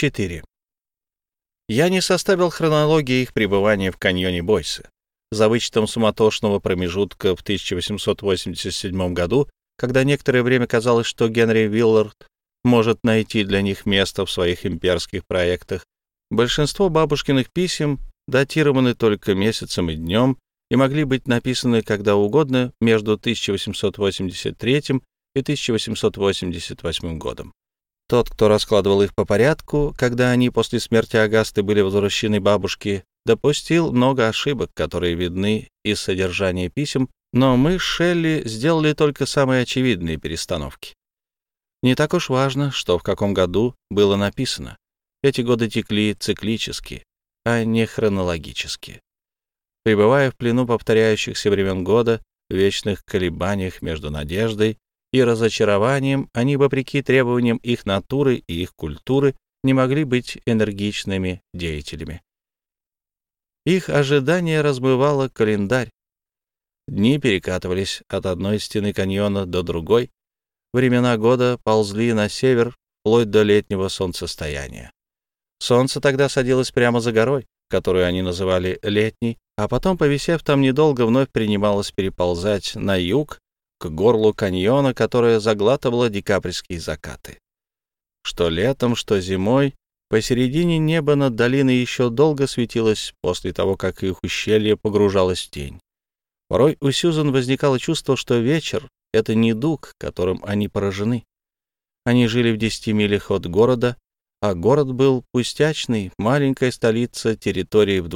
4. Я не составил хронологии их пребывания в каньоне Бойса. За вычетом суматошного промежутка в 1887 году, когда некоторое время казалось, что Генри Виллард может найти для них место в своих имперских проектах, большинство бабушкиных писем датированы только месяцем и днем и могли быть написаны когда угодно между 1883 и 1888 годом. Тот, кто раскладывал их по порядку, когда они после смерти Агасты были возвращены бабушке, допустил много ошибок, которые видны из содержания писем, но мы с Шелли сделали только самые очевидные перестановки. Не так уж важно, что в каком году было написано. Эти годы текли циклически, а не хронологически. Пребывая в плену повторяющихся времен года, в вечных колебаниях между надеждой и разочарованием, они, вопреки требованиям их натуры и их культуры, не могли быть энергичными деятелями. Их ожидание размывало календарь. Дни перекатывались от одной стены каньона до другой, времена года ползли на север вплоть до летнего солнцестояния. Солнце тогда садилось прямо за горой, которую они называли летней, а потом, повисев там недолго, вновь принималось переползать на юг, к горлу каньона, которое заглатывало декабрьские закаты. Что летом, что зимой, посередине неба над долиной еще долго светилось после того, как их ущелье погружалось в тень. Порой у Сьюзан возникало чувство, что вечер — это недуг, которым они поражены. Они жили в 10 милях от города, а город был пустячный, маленькая столица территории в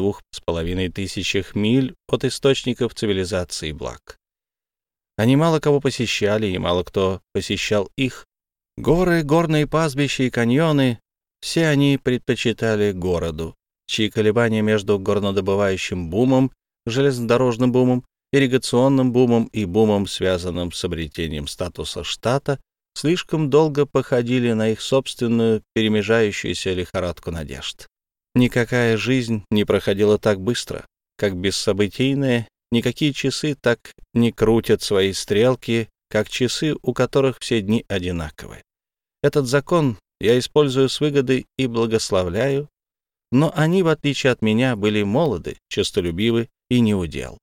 2500 миль от источников цивилизации и благ. Они мало кого посещали, и мало кто посещал их. Горы, горные пастбища и каньоны — все они предпочитали городу, чьи колебания между горнодобывающим бумом, железнодорожным бумом, ирригационным бумом и бумом, связанным с обретением статуса штата, слишком долго походили на их собственную перемежающуюся лихорадку надежд. Никакая жизнь не проходила так быстро, как бессобытийная. Никакие часы так не крутят свои стрелки, как часы, у которых все дни одинаковы. Этот закон я использую с выгодой и благословляю, но они, в отличие от меня, были молоды, честолюбивы и неудел.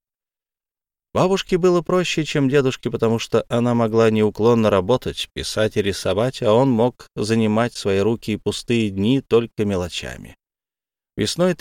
Бабушке было проще, чем дедушке, потому что она могла неуклонно работать, писать и рисовать, а он мог занимать свои руки и пустые дни только мелочами. Весной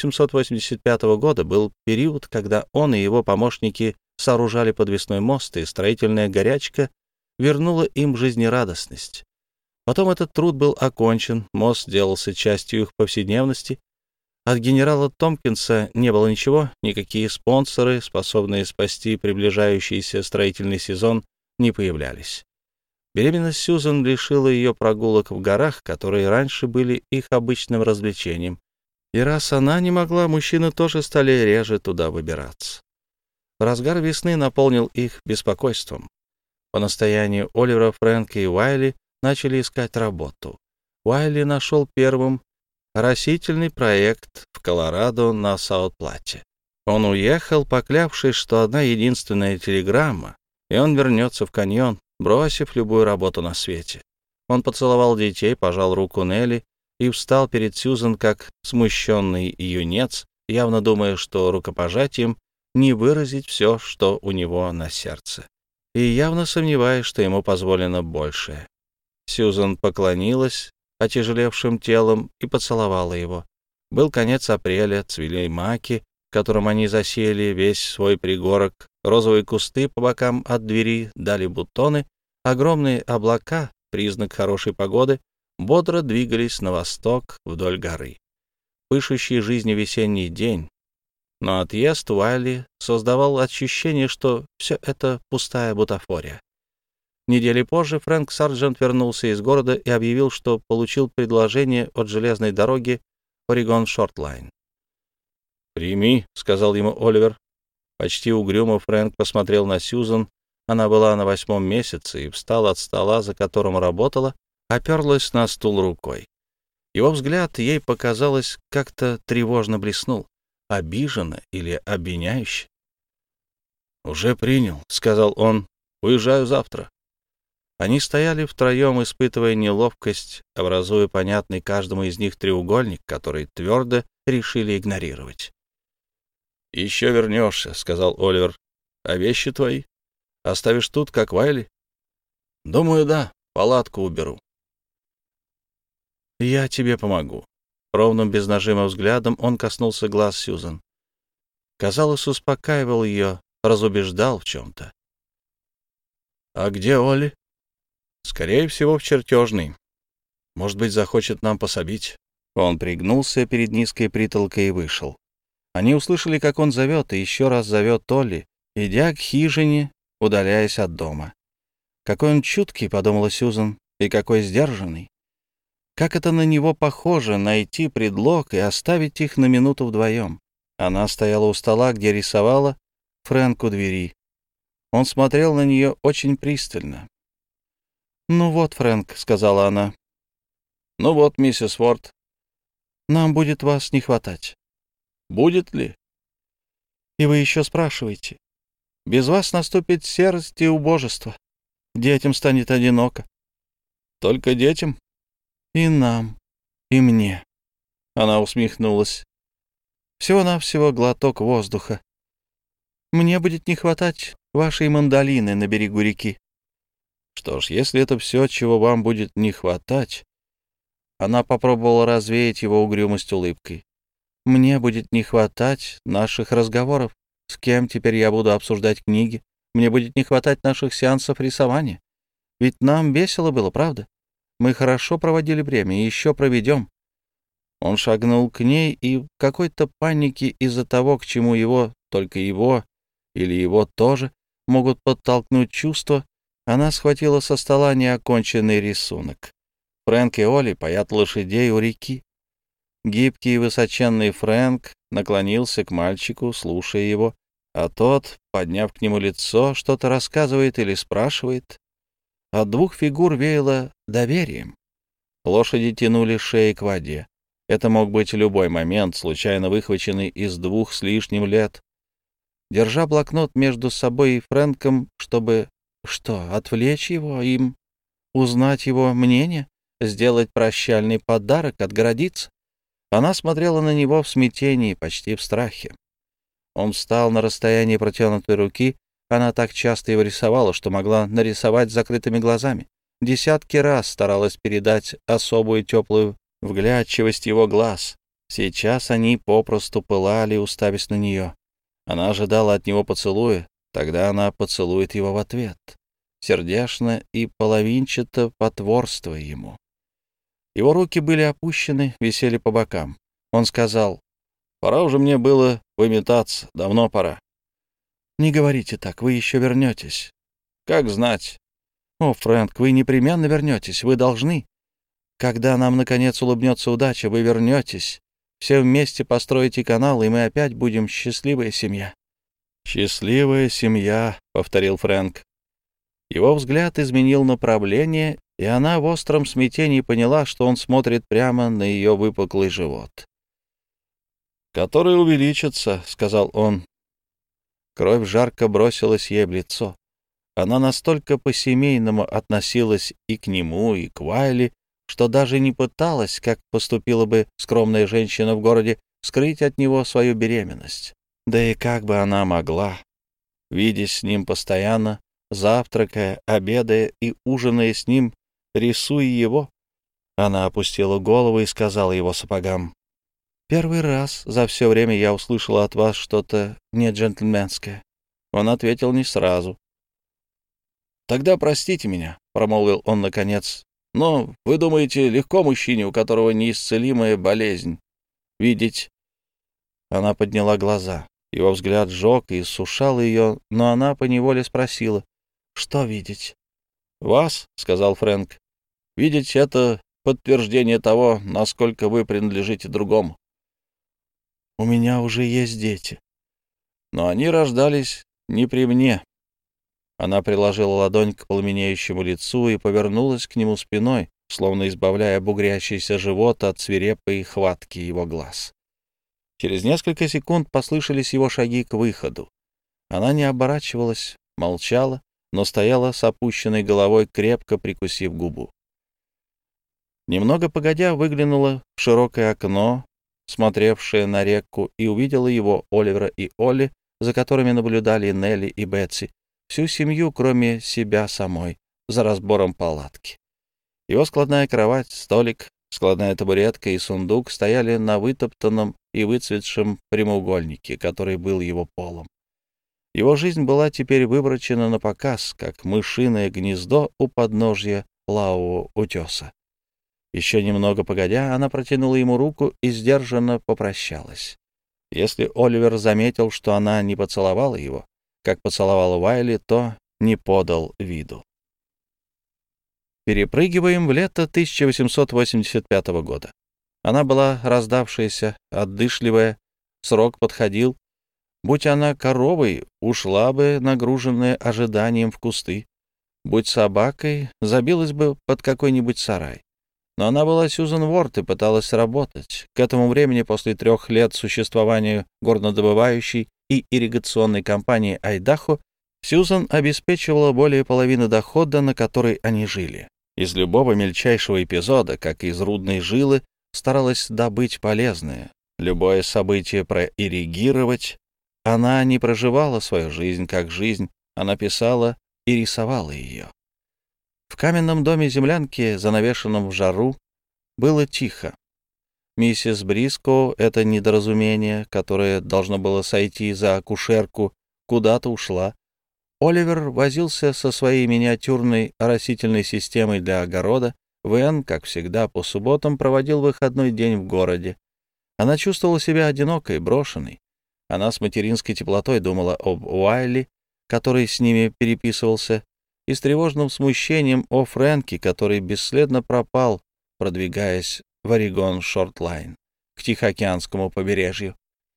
1885 года был период, когда он и его помощники сооружали подвесной мост, и строительная горячка вернула им жизнерадостность. Потом этот труд был окончен, мост сделался частью их повседневности. От генерала Томпкинса не было ничего, никакие спонсоры, способные спасти приближающийся строительный сезон, не появлялись. Беременность Сьюзан лишила ее прогулок в горах, которые раньше были их обычным развлечением. И раз она не могла, мужчины тоже стали реже туда выбираться. Разгар весны наполнил их беспокойством. По настоянию Оливера, Фрэнка и Уайли начали искать работу. Уайли нашел первым растительный проект в Колорадо на Саут-Плате. Он уехал, поклявшись, что одна единственная телеграмма, и он вернется в каньон, бросив любую работу на свете. Он поцеловал детей, пожал руку Нелли и встал перед Сьюзан как смущенный юнец, явно думая, что рукопожатием не выразить все, что у него на сердце, и явно сомневаясь, что ему позволено большее. Сьюзан поклонилась отяжелевшим телом и поцеловала его. Был конец апреля, цвели маки, которым они засеяли весь свой пригорок, розовые кусты по бокам от двери дали бутоны, огромные облака, признак хорошей погоды, бодро двигались на восток вдоль горы. Пышущий жизнью весенний день. Но отъезд Уайли создавал ощущение, что все это пустая бутафория. Недели позже Фрэнк Сарджент вернулся из города и объявил, что получил предложение от железной дороги Орегон Шортлайн. «Прими», — сказал ему Оливер. Почти угрюмо Фрэнк посмотрел на Сьюзан. Она была на 8-м месяце и встала от стола, за которым работала, оперлась на стул рукой. Его взгляд, ей показалось, как-то тревожно блеснул, обиженно или обвиняюще. «Уже принял», — сказал он. «Уезжаю завтра». Они стояли втроем, испытывая неловкость, образуя понятный каждому из них треугольник, который твердо решили игнорировать. «Еще вернешься», — сказал Оливер. «А вещи твои? Оставишь тут, как Вайли?» «Думаю, да. Палатку уберу». «Я тебе помогу». Ровным, без нажима взглядом он коснулся глаз Сьюзан. Казалось, успокаивал ее, разубеждал в чем-то. «А где Олли?» «Скорее всего, в чертежной. Может быть, захочет нам пособить». Он пригнулся перед низкой притолкой и вышел. Они услышали, как он зовет, и еще раз зовет Олли, идя к хижине, удаляясь от дома. «Какой он чуткий», — подумала Сьюзан, — «и какой сдержанный. Как это на него похоже — найти предлог и оставить их на минуту вдвоем». Она стояла у стола, где рисовала, Фрэнк у двери. Он смотрел на нее очень пристально. «Ну вот, Фрэнк», — сказала она. «Ну вот, миссис Уорд. Нам будет вас не хватать». «Будет ли?» «И вы еще спрашиваете. Без вас наступит серость и убожество. Детям станет одиноко». «Только детям?» «И нам, и мне». Она усмехнулась. «Всего-навсего глоток воздуха. Мне будет не хватать вашей мандолины на берегу реки». «Что ж, если это все, чего вам будет не хватать...» Она попробовала развеять его угрюмость улыбкой. «Мне будет не хватать наших разговоров. С кем теперь я буду обсуждать книги? Мне будет не хватать наших сеансов рисования. Ведь нам весело было, правда? Мы хорошо проводили время и еще проведем». Он шагнул к ней, и в какой-то панике из-за того, к чему его, только его или его тоже, могут подтолкнуть чувства, она схватила со стола неоконченный рисунок. Фрэнк и Олли паят лошадей у реки. Гибкий и высоченный Фрэнк наклонился к мальчику, слушая его, а тот, подняв к нему лицо, что-то рассказывает или спрашивает. От двух фигур веяло доверием. Лошади тянули шеи к воде. Это мог быть любой момент, случайно выхваченный из 2 с лишним лет. Держа блокнот между собой и Фрэнком, чтобы, отвлечь его, им, узнать его мнение, сделать прощальный подарок, отгородиться, она смотрела на него в смятении, почти в страхе. Он встал на расстоянии протянутой руки. Она так часто его рисовала, что могла нарисовать с закрытыми глазами. Десятки раз старалась передать особую теплую вглядчивость его глаз. Сейчас они попросту пылали, уставясь на нее. Она ожидала от него поцелуя, тогда она поцелует его в ответ, сердечно и половинчато потворствуя ему. Его руки были опущены, висели по бокам. Он сказал: «Пора уже мне было выметаться, давно пора». «Не говорите так, вы еще вернетесь». «Как знать». «О, Фрэнк, вы непременно вернетесь, вы должны. Когда нам, наконец, улыбнется удача, вы вернетесь. Все вместе построите канал, и мы опять будем счастливая семья». «Счастливая семья», — повторил Фрэнк. Его взгляд изменил направление, и она в остром смятении поняла, что он смотрит прямо на ее выпуклый живот. «Который увеличится», — сказал он. Кровь жарко бросилась ей в лицо. Она настолько по-семейному относилась и к нему, и к Вайли, что даже не пыталась, как поступила бы скромная женщина в городе, скрыть от него свою беременность. Да и как бы она могла, видясь с ним постоянно, завтракая, обедая и ужиная с ним, рисуя его. Она опустила голову и сказала его сапогам: «Первый раз за все время я услышала от вас что-то не джентльменское». Он ответил не сразу. «Тогда простите меня», — промолвил он наконец. «Но вы думаете, легко мужчине, у которого неисцелимая болезнь, видеть?» Она подняла глаза. Его взгляд жег и сушал ее, но она поневоле спросила: «Что видеть?» «Вас», — сказал Фрэнк. «Видеть — это подтверждение того, насколько вы принадлежите другому». «У меня уже есть дети». «Но они рождались не при мне». Она приложила ладонь к пламенеющему лицу и повернулась к нему спиной, словно избавляя бугрящийся живот от свирепой хватки его глаз. Через несколько секунд послышались его шаги к выходу. Она не оборачивалась, молчала, но стояла с опущенной головой, крепко прикусив губу. Немного погодя, выглянула в широкое окно, смотревшее на реку, и увидела его, Оливера и Олли, за которыми наблюдали Нелли и Бетси, всю семью, кроме себя самой, за разбором палатки. Его складная кровать, столик, складная табуретка и сундук стояли на вытоптанном и выцветшем прямоугольнике, который был его полом. Его жизнь была теперь выборочена на показ, как мышиное гнездо у подножья лавового утеса. Еще немного погодя, она протянула ему руку и сдержанно попрощалась. Если Оливер заметил, что она не поцеловала его, как поцеловала Уайли, то не подал виду. Перепрыгиваем в лето 1885 года. Она была раздавшаяся, отдышливая, срок подходил. Будь она коровой, ушла бы, нагруженная ожиданием, в кусты. Будь собакой, забилась бы под какой-нибудь сарай. Но она была Сьюзен Уорд и пыталась работать. К этому времени, после 3 лет существования горнодобывающей и ирригационной компании «Айдахо», Сьюзен обеспечивала более половины дохода, на который они жили. Из любого мельчайшего эпизода, как из рудной жилы, старалась добыть полезное, любое событие проирригировать. Она не проживала свою жизнь как жизнь, она писала и рисовала ее. В каменном доме землянки, занавешенном в жару, было тихо. Миссис Бриско, это недоразумение, которое должно было сойти за акушерку, куда-то ушла. Оливер возился со своей миниатюрной оросительной системой для огорода. Вэн, как всегда, по субботам проводил выходной день в городе. Она чувствовала себя одинокой, брошенной. Она с материнской теплотой думала об Уайли, который с ними переписывался, и с тревожным смущением о Фрэнке, который бесследно пропал, продвигаясь в Орегон-Шорт-Лайн, к Тихоокеанскому побережью.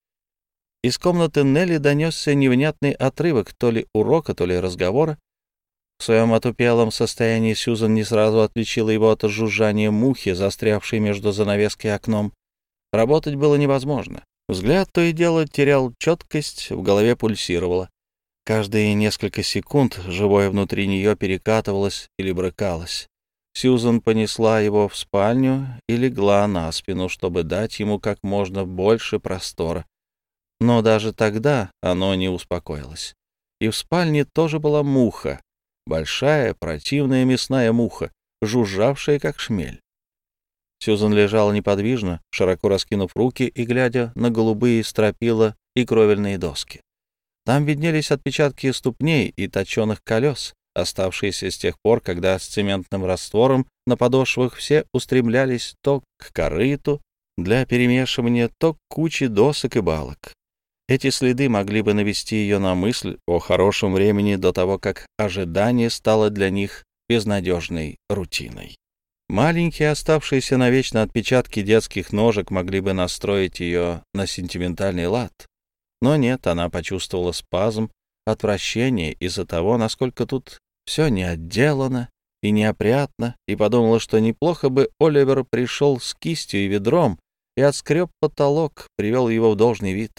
Из комнаты Нелли донесся невнятный отрывок то ли урока, то ли разговора. В своем отупелом состоянии Сьюзан не сразу отличила его от жужжания мухи, застрявшей между занавеской и окном. Работать было невозможно. Взгляд то и дело терял четкость, в голове пульсировало. Каждые несколько секунд живое внутри нее перекатывалось или брыкалось. Сьюзан понесла его в спальню и легла на спину, чтобы дать ему как можно больше простора. Но даже тогда оно не успокоилось. И в спальне тоже была муха, большая, противная мясная муха, жужжавшая, как шмель. Сьюзан лежала неподвижно, широко раскинув руки и глядя на голубые стропила и кровельные доски. Там виднелись отпечатки ступней и точеных колес, оставшиеся с тех пор, когда с цементным раствором на подошвах все устремлялись то к корыту для перемешивания, то к куче досок и балок. Эти следы могли бы навести ее на мысль о хорошем времени до того, как ожидание стало для них безнадежной рутиной. Маленькие оставшиеся навечно отпечатки детских ножек могли бы настроить ее на сентиментальный лад. Но нет, она почувствовала спазм, отвращение из-за того, насколько тут все неотделано и неопрятно, и подумала, что неплохо бы Оливер пришел с кистью и ведром и отскреб потолок, привел его в должный вид.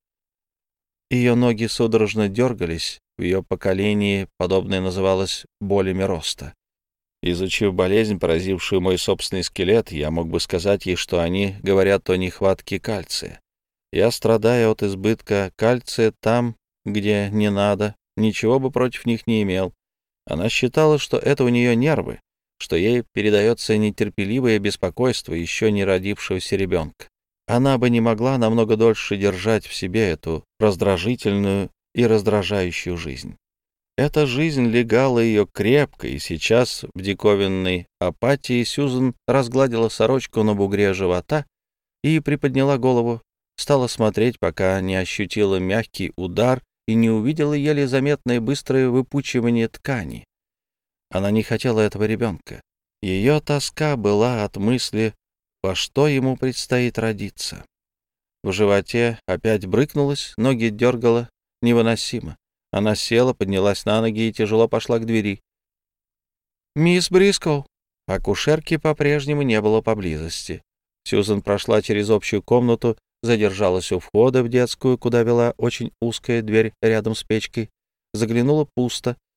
Ее ноги судорожно дергались, в ее поколении подобное называлось болями роста. Изучив болезнь, поразившую мой собственный скелет, я мог бы сказать ей, что они говорят о нехватке кальция. Я, страдая от избытка кальция там, где не надо, ничего бы против них не имел. Она считала, что это у нее нервы, что ей передается нетерпеливое беспокойство еще не родившегося ребенка. Она бы не могла намного дольше держать в себе эту раздражительную и раздражающую жизнь. Эта жизнь легала ее крепко, и сейчас в диковинной апатии Сьюзан разгладила сорочку на бугре живота и приподняла голову, стала смотреть, пока не ощутила мягкий удар и не увидела еле заметное быстрое выпучивание ткани. Она не хотела этого ребенка. Ее тоска была от мысли, во что ему предстоит родиться. В животе опять брыкнулась, ноги дергала невыносимо. Она села, поднялась на ноги и тяжело пошла к двери. «Мисс Бриско!» Акушерки по-прежнему не было поблизости. Сьюзан прошла через общую комнату, задержалась у входа в детскую, куда вела очень узкая дверь рядом с печкой. Заглянула пусто.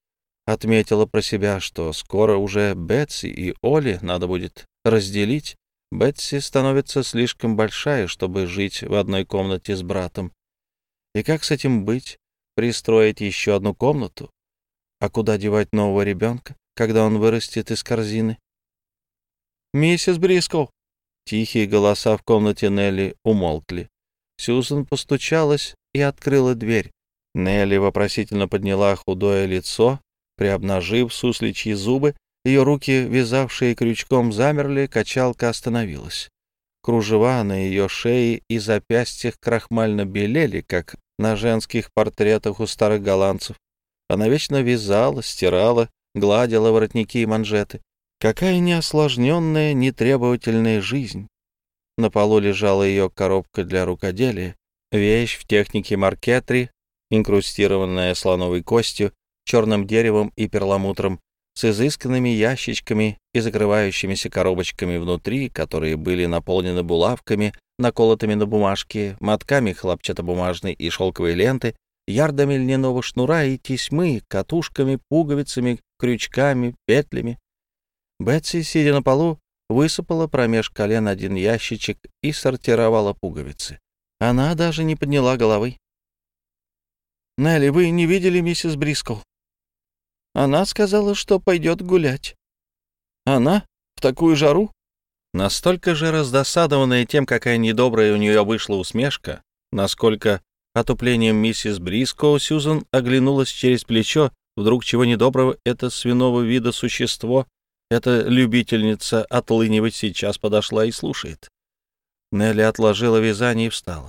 Отметила про себя, что скоро уже Бетси и Оли надо будет разделить. Бетси становится слишком большая, чтобы жить в одной комнате с братом. И как с этим быть? Пристроить еще одну комнату? А куда девать нового ребенка, когда он вырастет из корзины? «Миссис Брискоу!» Тихие голоса в комнате Нелли умолкли. Сьюзен постучалась и открыла дверь. Нелли вопросительно подняла худое лицо, приобнажив сусличьи зубы. Ее руки, вязавшие крючком, замерли, качалка остановилась. Кружева на ее шее и запястьях крахмально белели, как на женских портретах у старых голландцев. Она вечно вязала, стирала, гладила воротники и манжеты. Какая неосложненная, нетребовательная жизнь. На полу лежала ее коробка для рукоделия, вещь в технике маркетри, инкрустированная слоновой костью, черным деревом и перламутром, с изысканными ящичками и закрывающимися коробочками внутри, которые были наполнены булавками, наколотыми на бумажке, мотками хлопчатобумажной и шелковой ленты, ярдами льняного шнура и тесьмы, катушками, пуговицами, крючками, петлями. Бетси, сидя на полу, высыпала промеж колен один ящичек и сортировала пуговицы. Она даже не подняла головы. «Нелли, вы не видели миссис Брискоу? Она сказала, что пойдет гулять». «Она? В такую жару?» Настолько же раздосадованная тем, какая недобрая у нее вышла усмешка, насколько отуплением миссис Брискоу, Сьюзен оглянулась через плечо. Вдруг чего недоброго это свиного вида существо, эта любительница отлынивать сейчас подошла и слушает. Нелли отложила вязание и встала.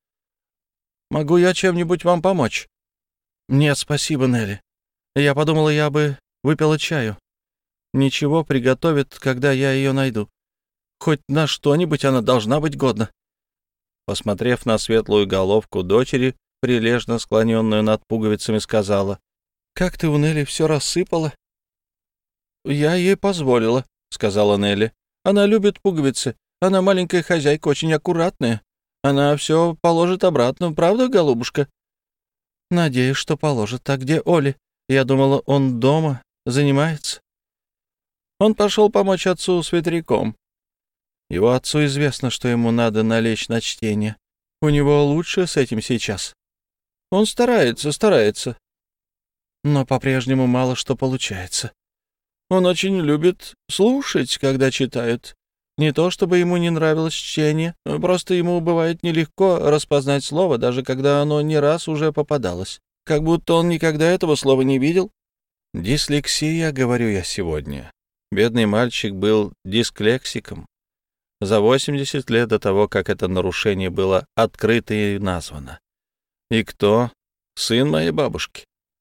«Могу я чем-нибудь вам помочь?» «Нет, спасибо, Нелли. Я подумала, я бы выпила чаю. Ничего приготовит, когда я ее найду. Хоть на что-нибудь она должна быть годна». Посмотрев на светлую головку дочери, прилежно склоненную над пуговицами, сказала: «Как ты у Нелли все рассыпала?» «Я ей позволила», — сказала Нелли. «Она любит пуговицы. Она маленькая хозяйка, очень аккуратная. Она все положит обратно, правда, голубушка?» «Надеюсь, что положит. А где Оли? Я думала, он дома, занимается». «Он пошел помочь отцу с ветряком. Его отцу известно, что ему надо налечь на чтение. У него лучше с этим сейчас. Он старается, но по-прежнему мало что получается. Он очень любит слушать, когда читают. Не то чтобы ему не нравилось чтение, просто ему бывает нелегко распознать слово, даже когда оно не раз уже попадалось. Как будто он никогда этого слова не видел». «Дислексия, говорю я сегодня». Бедный мальчик был дисклексиком. За 80 лет до того, как это нарушение было открыто и названо. И кто? Сын моей бабушки.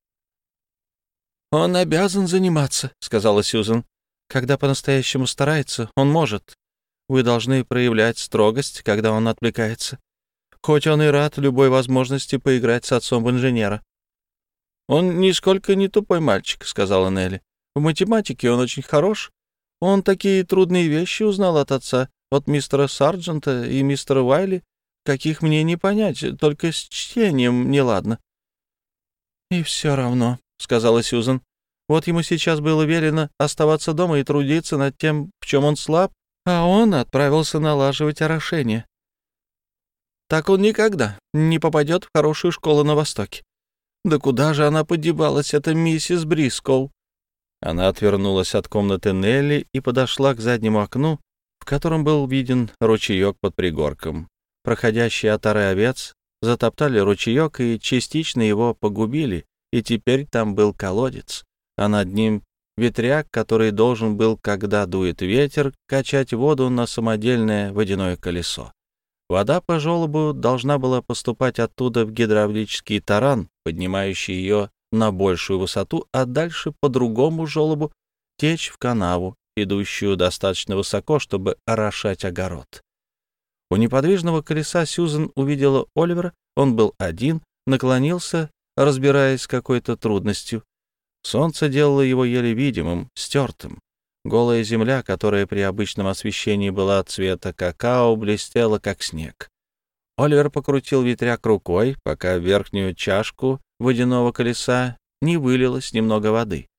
«Он обязан заниматься», — сказала Сьюзен. «Когда по-настоящему старается, он может. Вы должны проявлять строгость, когда он отвлекается. Хоть он и рад любой возможности поиграть с отцом инженера». «Он нисколько не тупой мальчик», — сказала Нелли. «В математике он очень хорош. Он такие трудные вещи узнал от отца, от мистера Сарджента и мистера Уайли, каких мне не понять, только с чтением неладно». «И все равно», — сказала Сьюзен. «Вот ему сейчас было велено оставаться дома и трудиться над тем, в чем он слаб, а он отправился налаживать орошение. Так он никогда не попадет в хорошую школу на Востоке. Да куда же она подевалась, эта миссис Брискоу?» Она отвернулась от комнаты Нелли и подошла к заднему окну, в котором был виден ручеек под пригорком. Проходящие отары овец затоптали ручеек и частично его погубили, и теперь там был колодец, а над ним ветряк, который должен был, когда дует ветер, качать воду на самодельное водяное колесо. Вода по желобу должна была поступать оттуда в гидравлический таран, поднимающий ее на большую высоту, а дальше по другому желобу течь в канаву, идущую достаточно высоко, чтобы орошать огород. У неподвижного колеса Сьюзен увидела Оливера. Он был один, наклонился, разбираясь с какой-то трудностью. Солнце делало его еле видимым, стертым. Голая земля, которая при обычном освещении была цвета какао, блестела, как снег. Оливер покрутил ветряк рукой, пока в верхнюю чашку водяного колеса не вылилось немного воды.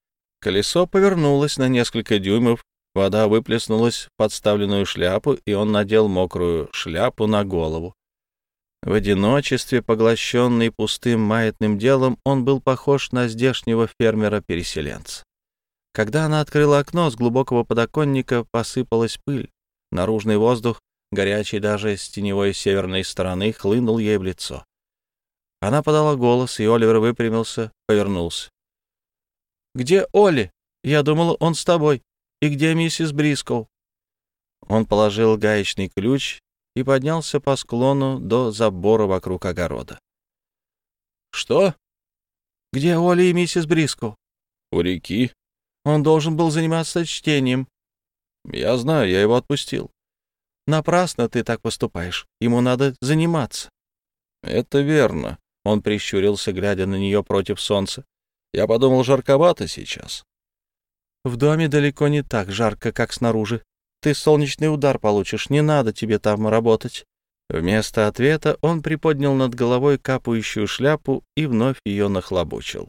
Колесо повернулось на несколько дюймов, вода выплеснулась в подставленную шляпу, и он надел мокрую шляпу на голову. В одиночестве, поглощенный пустым маятным делом, он был похож на здешнего фермера-переселенца. Когда она открыла окно, с глубокого подоконника посыпалась пыль. Наружный воздух, горячий даже с теневой северной стороны, хлынул ей в лицо. Она подала голос, и Оливер выпрямился, повернулся. «Где Олли? Я думала, он с тобой. И где миссис Брискоу?» Он положил гаечный ключ и поднялся по склону до забора вокруг огорода. «Что?» «Где Олли и миссис Брискоу?» «У реки. Он должен был заниматься чтением». «Я знаю, я его отпустил». «Напрасно ты так поступаешь. Ему надо заниматься». «Это верно». Он прищурился, глядя на нее против солнца. «Я подумал, жарковато сейчас». «В доме далеко не так жарко, как снаружи. Ты солнечный удар получишь, не надо тебе там работать». Вместо ответа он приподнял над головой капающую шляпу и вновь ее нахлобучил.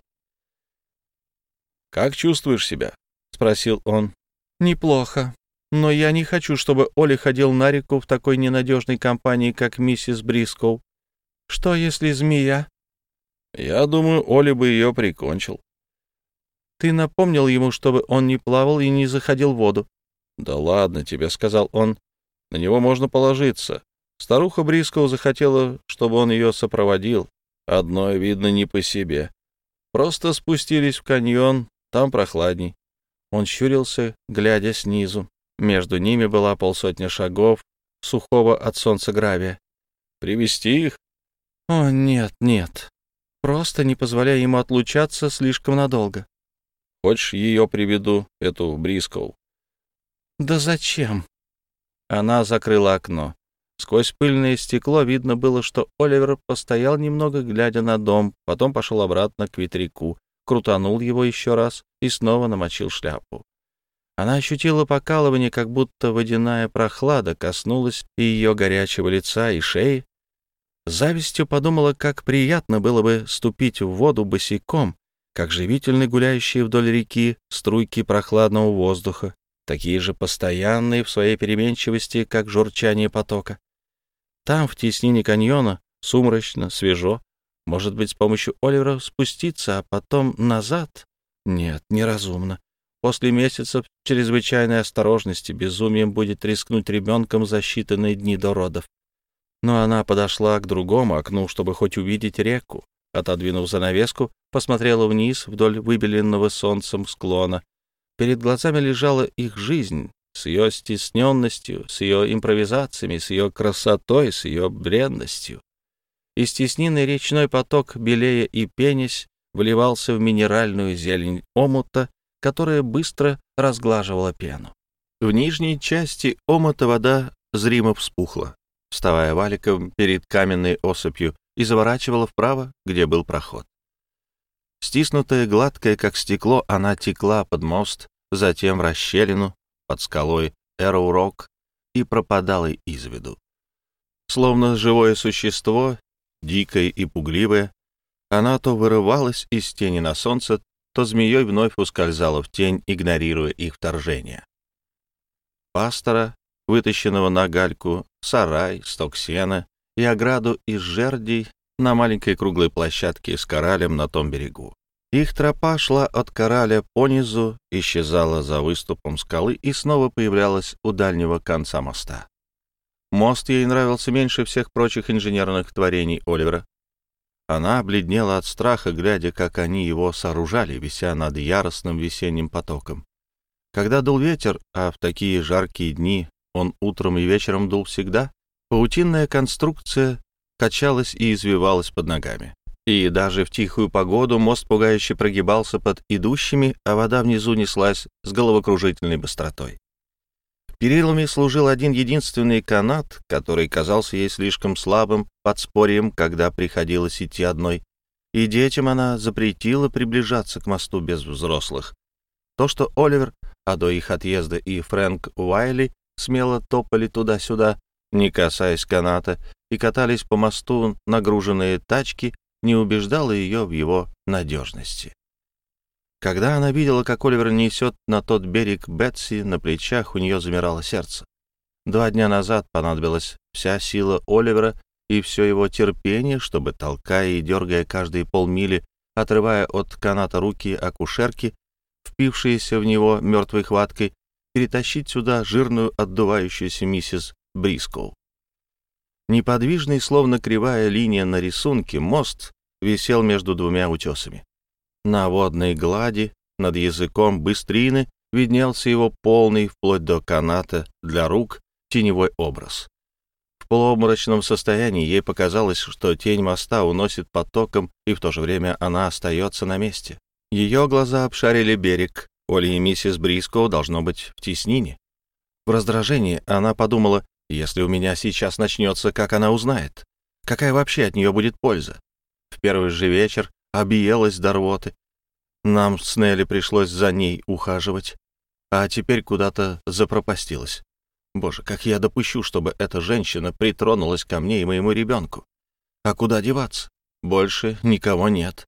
«Как чувствуешь себя?» — спросил он. «Неплохо. Но я не хочу, чтобы Оли ходил на реку в такой ненадежной компании, как миссис Брискоу. Что, если змея?» «Я думаю, Оли бы ее прикончил». «Ты напомнил ему, чтобы он не плавал и не заходил в воду?» «Да ладно тебе», — сказал он. «На него можно положиться. Старуха Брискоу захотела, чтобы он ее сопроводил. Одной, видно, не по себе. Просто спустились в каньон, там прохладней». Он щурился, глядя снизу. Между ними была полсотни шагов сухого от солнца гравия. «Привезти их?» «О, нет, нет. Просто не позволяй ему отлучаться слишком надолго». «Хочешь, ее приведу, эту Брискоу?» «Да зачем?» Она закрыла окно. Сквозь пыльное стекло видно было, что Оливер постоял немного, глядя на дом, потом пошел обратно к ветряку, крутанул его еще раз и снова намочил шляпу. Она ощутила покалывание, как будто водяная прохлада коснулась и ее горячего лица, и шеи. С завистью подумала, как приятно было бы ступить в воду босиком, как живительны гуляющие вдоль реки струйки прохладного воздуха, такие же постоянные в своей переменчивости, как журчание потока. Там, в теснине каньона, сумрачно, свежо. Может быть, с помощью Оливера спуститься, а потом назад? Нет, неразумно. После месяцев чрезвычайной осторожности безумием будет рискнуть ребенком за считанные дни до родов. Но она подошла к другому окну, чтобы хоть увидеть реку. Отодвинув занавеску, посмотрела вниз вдоль выбеленного солнцем склона. Перед глазами лежала их жизнь с ее стесненностью, с ее импровизациями, с ее красотой, с ее бренностью. Из теснины речной поток, белея и пенясь, вливался в минеральную зелень омута, которая быстро разглаживала пену. В нижней части омута вода зримо вспухла, вставая валиком перед каменной осыпью, и заворачивала вправо, где был проход. Стиснутая, гладкая, как стекло, она текла под мост, затем в расщелину под скалой Эроу-Рок и пропадала из виду. Словно живое существо, дикое и пугливое, она то вырывалась из тени на солнце, то змеей вновь ускользала в тень, игнорируя их вторжение. Пастора, вытащенного на гальку, сарай, сток сена и ограду из жердей на маленькой круглой площадке с коралем на том берегу. Их тропа шла от кораля понизу, исчезала за выступом скалы и снова появлялась у дальнего конца моста. Мост ей нравился меньше всех прочих инженерных творений Оливера. Она бледнела от страха, глядя, как они его сооружали, вися над яростным весенним потоком. Когда дул ветер, а в такие жаркие дни он утром и вечером дул всегда, паутинная конструкция качалась и извивалась под ногами. И даже в тихую погоду мост пугающе прогибался под идущими, а вода внизу неслась с головокружительной быстротой. Перилами служил один единственный канат, который казался ей слишком слабым подспорьем, когда приходилось идти одной, и детям она запретила приближаться к мосту без взрослых. То, что Оливер, а до их отъезда и Фрэнк Уайли смело топали туда-сюда, не касаясь каната, и катались по мосту нагруженные тачки, не убеждало ее в его надежности. Когда она видела, как Оливер несет на тот берег Бетси, на плечах у нее замирало сердце. 2 дня назад понадобилась вся сила Оливера и все его терпение, чтобы, толкая и дергая каждые полмили, отрывая от каната руки акушерки, впившиеся в него мертвой хваткой, перетащить сюда жирную отдувающуюся миссис Брискоу. Неподвижный, словно кривая линия на рисунке, мост висел между 2 утесами. На водной глади над языком быстрины виднелся его полный, вплоть до каната для рук, теневой образ. В полуобморочном состоянии ей показалось, что тень моста уносит потоком, и в то же время она остается на месте. Ее глаза обшарили берег. Оли и миссис Брискоу должно быть в теснине. В раздражении она подумала: если у меня сейчас начнется, как она узнает? Какая вообще от нее будет польза? В первый же вечер объелась до рвоты. Нам с Нелли пришлось за ней ухаживать, а теперь куда-то запропастилась. Боже, как я допущу, чтобы эта женщина притронулась ко мне и моему ребенку? А куда деваться? Больше никого нет.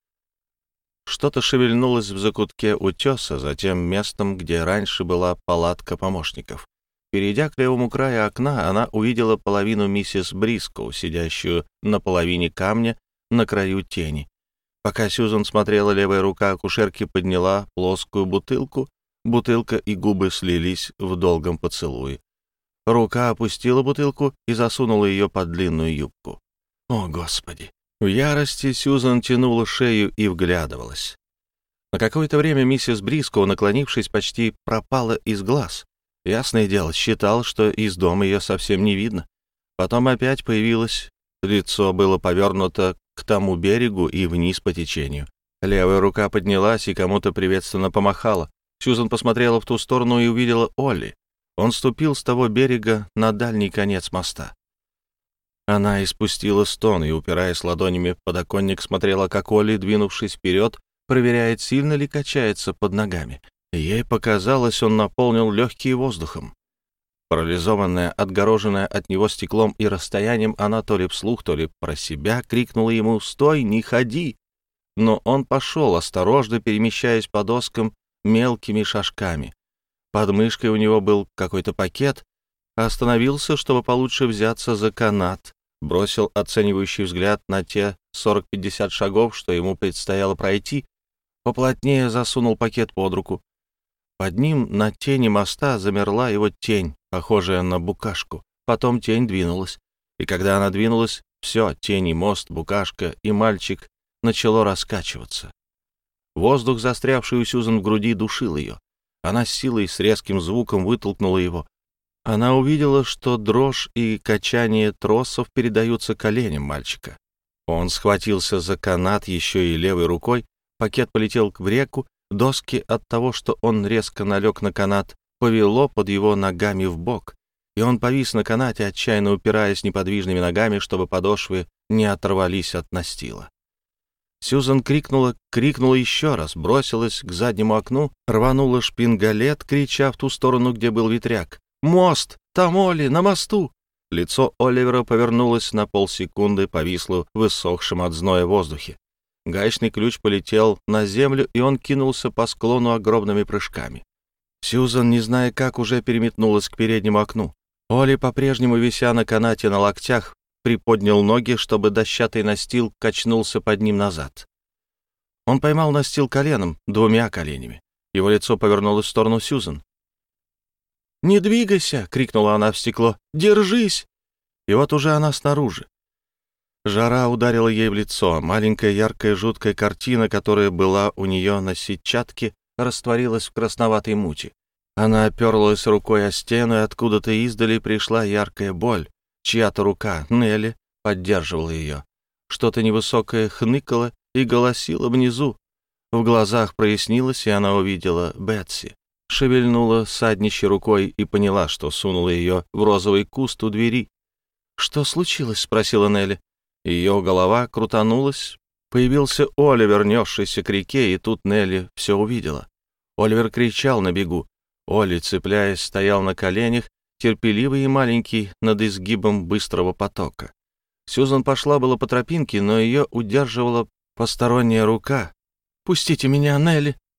Что-то шевельнулось в закутке утеса, затем местом, где раньше была палатка помощников. Перейдя к левому краю окна, она увидела половину миссис Брискоу, сидящую на половине камня на краю тени. Пока Сьюзан смотрела, левая рука акушерки подняла плоскую бутылку. Бутылка и губы слились в долгом поцелуе. Рука опустила бутылку и засунула ее под длинную юбку. О, Господи! В ярости Сьюзан тянула шею и вглядывалась. На какое-то время миссис Брискоу, наклонившись, почти пропала из глаз. Ясное дело, считал, что из дома ее совсем не видно. Потом опять появилась. Лицо было повернуто к тому берегу и вниз по течению. Левая рука поднялась и кому-то приветственно помахала. Сьюзан посмотрела в ту сторону и увидела Олли. Он ступил с того берега на дальний конец моста. Она испустила стон и, упираясь ладонями в подоконник, смотрела, как Олли, двинувшись вперед, проверяет, сильно ли качается под ногами. Ей показалось, он наполнил легкие воздухом. Парализованная, отгороженная от него стеклом и расстоянием, она то ли вслух, то ли про себя крикнула ему: «Стой, не ходи!» Но он пошел, осторожно перемещаясь по доскам мелкими шажками. Под мышкой у него был какой-то пакет, остановился, чтобы получше взяться за канат, бросил оценивающий взгляд на те 40-50 шагов, что ему предстояло пройти, поплотнее засунул пакет под руку. Под ним на тени моста замерла его тень, похожая на букашку. Потом тень двинулась, и когда она двинулась, все, тень и мост, букашка и мальчик, начало раскачиваться. Воздух, застрявший у Сьюзан в груди, душил ее. Она с силой, с резким звуком вытолкнула его. Она увидела, что дрожь и качание тросов передаются коленям мальчика. Он схватился за канат еще и левой рукой, пакет полетел в реку, доски от того, что он резко налег на канат, повело под его ногами вбок, и он повис на канате, отчаянно упираясь неподвижными ногами, чтобы подошвы не оторвались от настила. Сьюзан крикнула еще раз, бросилась к заднему окну, рванула шпингалет, крича в ту сторону, где был ветряк. «Мост! Там Олли! На мосту!» Лицо Оливера повернулось на полсекунды, повисло в высохшем от зноя воздухе. Гаечный ключ полетел на землю, и он кинулся по склону огромными прыжками. Сьюзан, не зная как, уже переметнулась к переднему окну. Олли, по-прежнему вися на канате на локтях, приподнял ноги, чтобы дощатый настил качнулся под ним назад. Он поймал настил коленом, 2 коленями. Его лицо повернулось в сторону Сьюзан. «Не двигайся!» — крикнула она в стекло. «Держись!» И вот уже она снаружи. Жара ударила ей в лицо. Маленькая яркая жуткая картина, которая была у нее на сетчатке, растворилась в красноватой мути. Она оперлась рукой о стену, и откуда-то издали пришла яркая боль. Чья-то рука, Нелли, поддерживала ее. Что-то невысокое хныкало и голосило внизу. В глазах прояснилось, и она увидела Бетси. Шевельнула саднищей рукой и поняла, что сунула ее в розовый куст у двери. «Что случилось?» — спросила Нелли. Ее голова крутанулась. Появился Оливер, несшийся к реке, и тут Нелли все увидела. Оливер кричал на бегу. Олли, цепляясь, стоял на коленях, терпеливый и маленький, над изгибом быстрого потока. Сьюзан пошла было по тропинке, но ее удерживала посторонняя рука. «Пустите меня, Нелли!»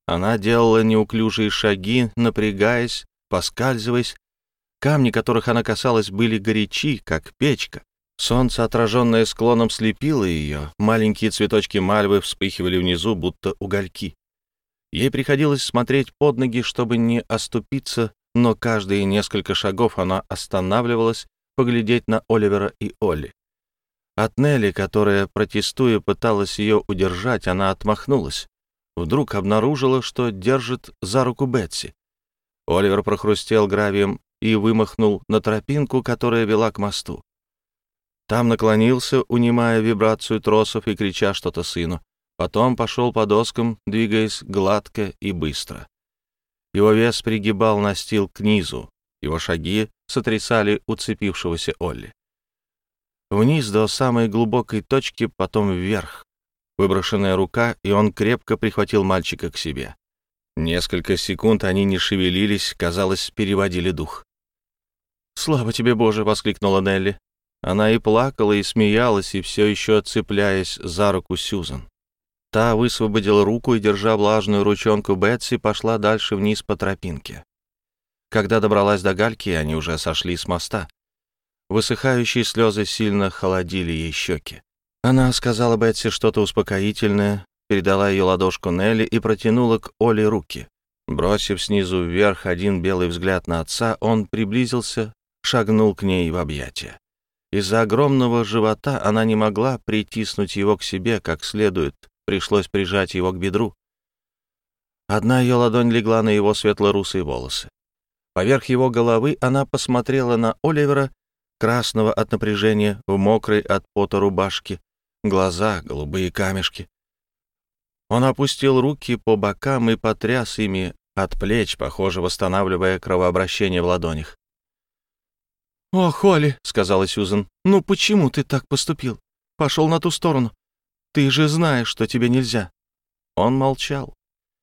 Она делала неуклюжие шаги, напрягаясь, поскальзываясь. Камни, которых она касалась, были горячи, как печка. Солнце, отраженное склоном, слепило ее. Маленькие цветочки мальвы вспыхивали внизу, будто угольки. Ей приходилось смотреть под ноги, чтобы не оступиться, но каждые несколько шагов она останавливалась поглядеть на Оливера и Олли. От Нелли, которая, протестуя, пыталась ее удержать, она отмахнулась. Вдруг обнаружила, что держит за руку Бетси. Оливер прохрустел гравием и вымахнул на тропинку, которая вела к мосту. Там наклонился, унимая вибрацию тросов и крича что-то сыну. Потом пошел по доскам, двигаясь гладко и быстро. Его вес пригибал настил к низу, его шаги сотрясали уцепившегося Олли. Вниз до самой глубокой точки, потом вверх. Выброшенная рука, и он крепко прихватил мальчика к себе. Несколько секунд они не шевелились, казалось, переводили дух. «Слава тебе, Боже!» — воскликнула Нелли. Она и плакала, и смеялась, и все еще цепляясь за руку Сьюзан. Та высвободила руку и, держа влажную ручонку Бетси, пошла дальше вниз по тропинке. Когда добралась до гальки, они уже сошли с моста. Высыхающие слезы сильно холодили ей щеки. Она сказала Бетси что-то успокоительное, передала ее ладошку Нелли и протянула к Оле руки. Бросив снизу вверх один белый взгляд на отца, он приблизился, шагнул к ней в объятия. Из-за огромного живота она не могла притиснуть его к себе как следует, пришлось прижать его к бедру. Одна ее ладонь легла на его светло-русые волосы. Поверх его головы она посмотрела на Оливера, красного от напряжения, в мокрой от пота рубашке, глаза, голубые камешки. Он опустил руки по бокам и потряс ими от плеч, похоже, восстанавливая кровообращение в ладонях. «О, Холли», — сказала Сьюзан, — «ну почему ты так поступил? Пошел на ту сторону. Ты же знаешь, что тебе нельзя». Он молчал.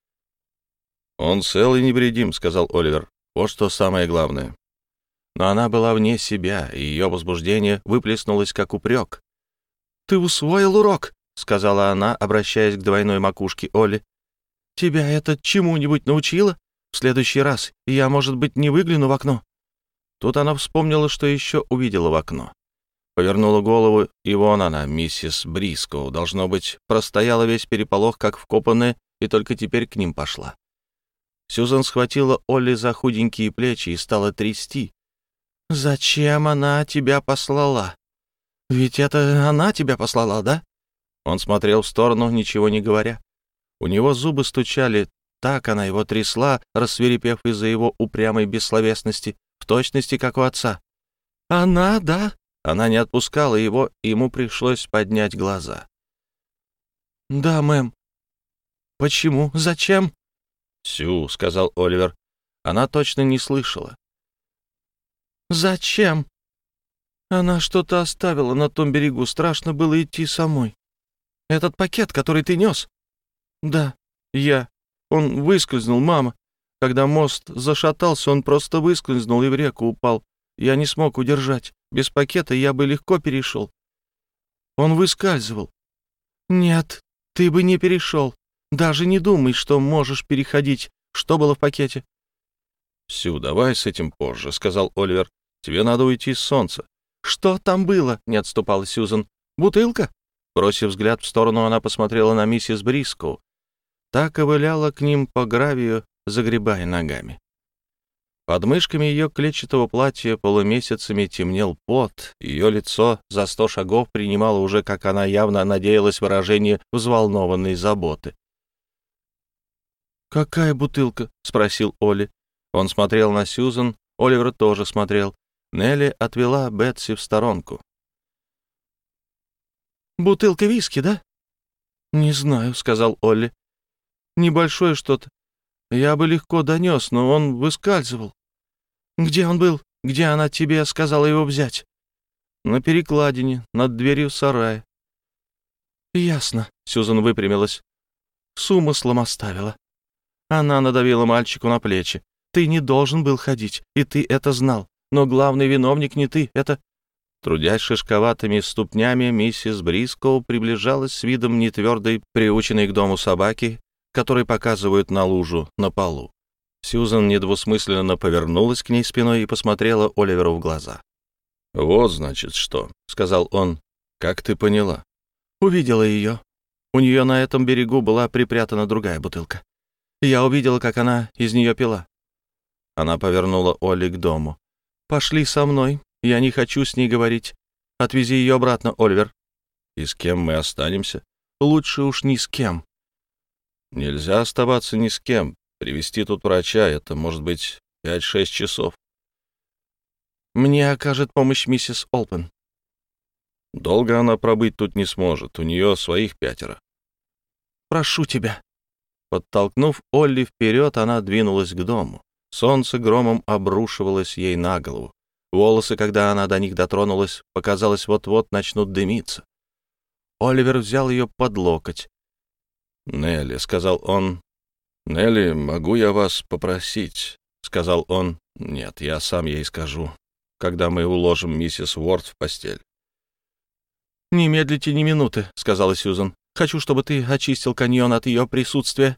«Он цел и невредим», — сказал Оливер. «Вот что самое главное». Но она была вне себя, и ее возбуждение выплеснулось как упрек. «Ты усвоил урок», — сказала она, обращаясь к двойной макушке Олли. «Тебя это чему-нибудь научило? В следующий раз я, может быть, не выгляну в окно». Тут она вспомнила, что еще увидела в окно. Повернула голову, и вон она, миссис Брискоу, должно быть, простояла весь переполох, как вкопанная, и только теперь к ним пошла. Сьюзан схватила Олли за худенькие плечи и стала трясти. «Зачем она тебя послала? Ведь это она тебя послала, да?» Он смотрел в сторону, ничего не говоря. У него зубы стучали, так она его трясла, рассвирепев из-за его упрямой бессловесности, в точности, как у отца. «Она, да?» Она не отпускала его, и ему пришлось поднять глаза. «Да, мэм». «Почему? Зачем?» «Сю», — сказал Оливер. Она точно не слышала. «Зачем?» «Она что-то оставила на том берегу, страшно было идти самой. Этот пакет, который ты нес?» «Да, я. Он выскользнул, мама. Когда мост зашатался, он просто выскользнул и в реку упал. Я не смог удержать. Без пакета я бы легко перешел. Он выскальзывал. Нет, ты бы не перешел. Даже не думай, что можешь переходить. Что было в пакете?» «Сю, давай с этим позже», — сказал Оливер. «Тебе надо уйти с солнца». «Что там было?» — не отступала Сьюзан. «Бутылка?» Бросив взгляд в сторону, она посмотрела на миссис Брискоу. Та ковыляла к ним по гравию, загребая ногами. Под мышками ее клетчатого платья полумесяцами темнел пот, ее лицо за 100 шагов принимало уже, как она явно надеялась, выражение взволнованной заботы. «Какая бутылка?» — спросил Олли. Он смотрел на Сьюзан, Оливер тоже смотрел. Нелли отвела Бетси в сторонку. «Бутылка виски, да?» «Не знаю», — сказал Олли. «Небольшое что-то. Я бы легко донес, но он выскальзывал». «Где он был? Где она тебе сказала его взять?» «На перекладине, над дверью сарая». «Ясно», — Сьюзан выпрямилась. «С умыслом оставила». Она надавила мальчику на плечи. «Ты не должен был ходить, и ты это знал. Но главный виновник не ты, это...» Трудясь шишковатыми ступнями, миссис Брискоу приближалась с видом нетвердой, приученной к дому собаки, который показывают на лужу на полу. Сьюзан недвусмысленно повернулась к ней спиной и посмотрела Оливеру в глаза. «Вот, значит, что», — сказал он. «Как ты поняла?» «Увидела ее. У нее на этом берегу была припрятана другая бутылка. Я увидела, как она из нее пила». Она повернула Олли к дому. «Пошли со мной. Я не хочу с ней говорить. Отвези ее обратно, Оливер». «И с кем мы останемся?» «Лучше уж ни с кем». «Нельзя оставаться ни с кем. Привезти тут врача — это, может быть, 5-6 часов». «Мне окажет помощь миссис Олпен». «Долго она пробыть тут не сможет. У нее своих 5. «Прошу тебя». Подтолкнув Олли вперед, она двинулась к дому. Солнце громом обрушивалось ей на голову. Волосы, когда она до них дотронулась, показалось, вот-вот начнут дымиться. Оливер взял ее под локоть. «Нелли», — сказал он. «Нелли, могу я вас попросить?» — сказал он. «Нет, я сам ей скажу, когда мы уложим миссис Уорд в постель». «Не медлите ни минуты», — сказала Сьюзан. «Хочу, чтобы ты очистил каньон от ее присутствия».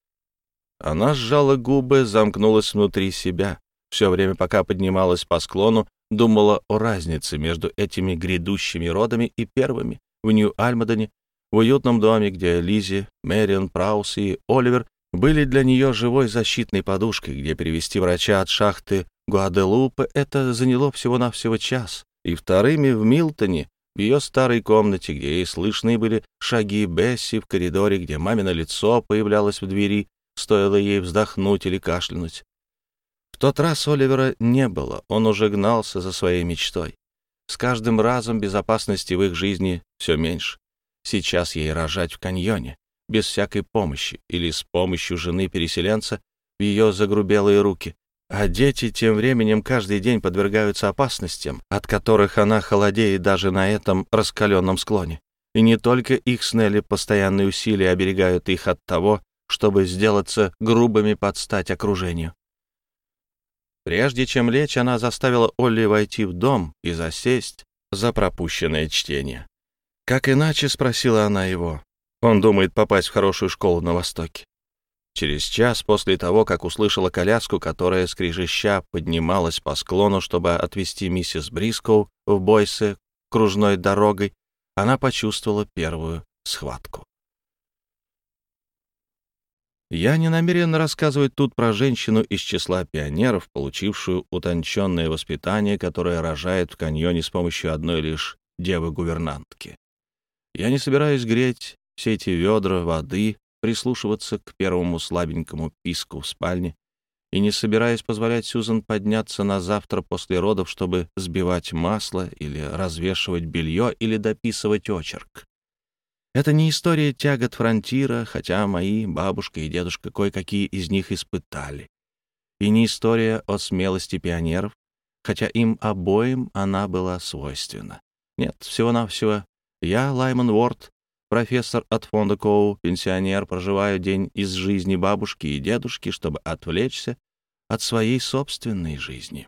Она сжала губы, замкнулась внутри себя. Все время, пока поднималась по склону, думала о разнице между этими грядущими родами и первыми в Нью-Альмадене, в уютном доме, где Лиззи, Мэрион, Праус и Оливер были для нее живой защитной подушкой, где перевести врача от шахты Гуаделупе это заняло всего-навсего час, и вторыми в Милтоне, в ее старой комнате, где ей слышны были шаги Бесси в коридоре, где мамино лицо появлялось в двери, стоило ей вздохнуть или кашлянуть. В тот раз Оливера не было, он уже гнался за своей мечтой. С каждым разом безопасности в их жизни все меньше. Сейчас ей рожать в каньоне, без всякой помощи или с помощью жены-переселенца в ее загрубелые руки. А дети тем временем каждый день подвергаются опасностям, от которых она холодеет даже на этом раскаленном склоне. И не только их с Нелли постоянные усилия оберегают их от того, чтобы сделаться грубыми под стать окружению. Прежде чем лечь, она заставила Олли войти в дом и засесть за пропущенное чтение. «Как иначе?» — спросила она его. «Он думает попасть в хорошую школу на Востоке». Через час после того, как услышала коляску, которая, скрежеща, поднималась по склону, чтобы отвезти миссис Брискоу в Бойсе кружной дорогой, она почувствовала первую схватку. Я не намерен рассказывать тут про женщину из числа пионеров, получившую утонченное воспитание, которое рожает в каньоне с помощью одной лишь девы-гувернантки. Я не собираюсь греть все эти ведра воды, прислушиваться к первому слабенькому писку в спальне, и не собираюсь позволять Сьюзан подняться на завтра после родов, чтобы сбивать масло или развешивать белье или дописывать очерк. Это не история тягот фронтира, хотя мои бабушка и дедушка кое-какие из них испытали. И не история о смелости пионеров, хотя им обоим она была свойственна. Нет, всего-навсего я, Лаймон Уорд, профессор от фонда Коу, пенсионер, проживаю день из жизни бабушки и дедушки, чтобы отвлечься от своей собственной жизни.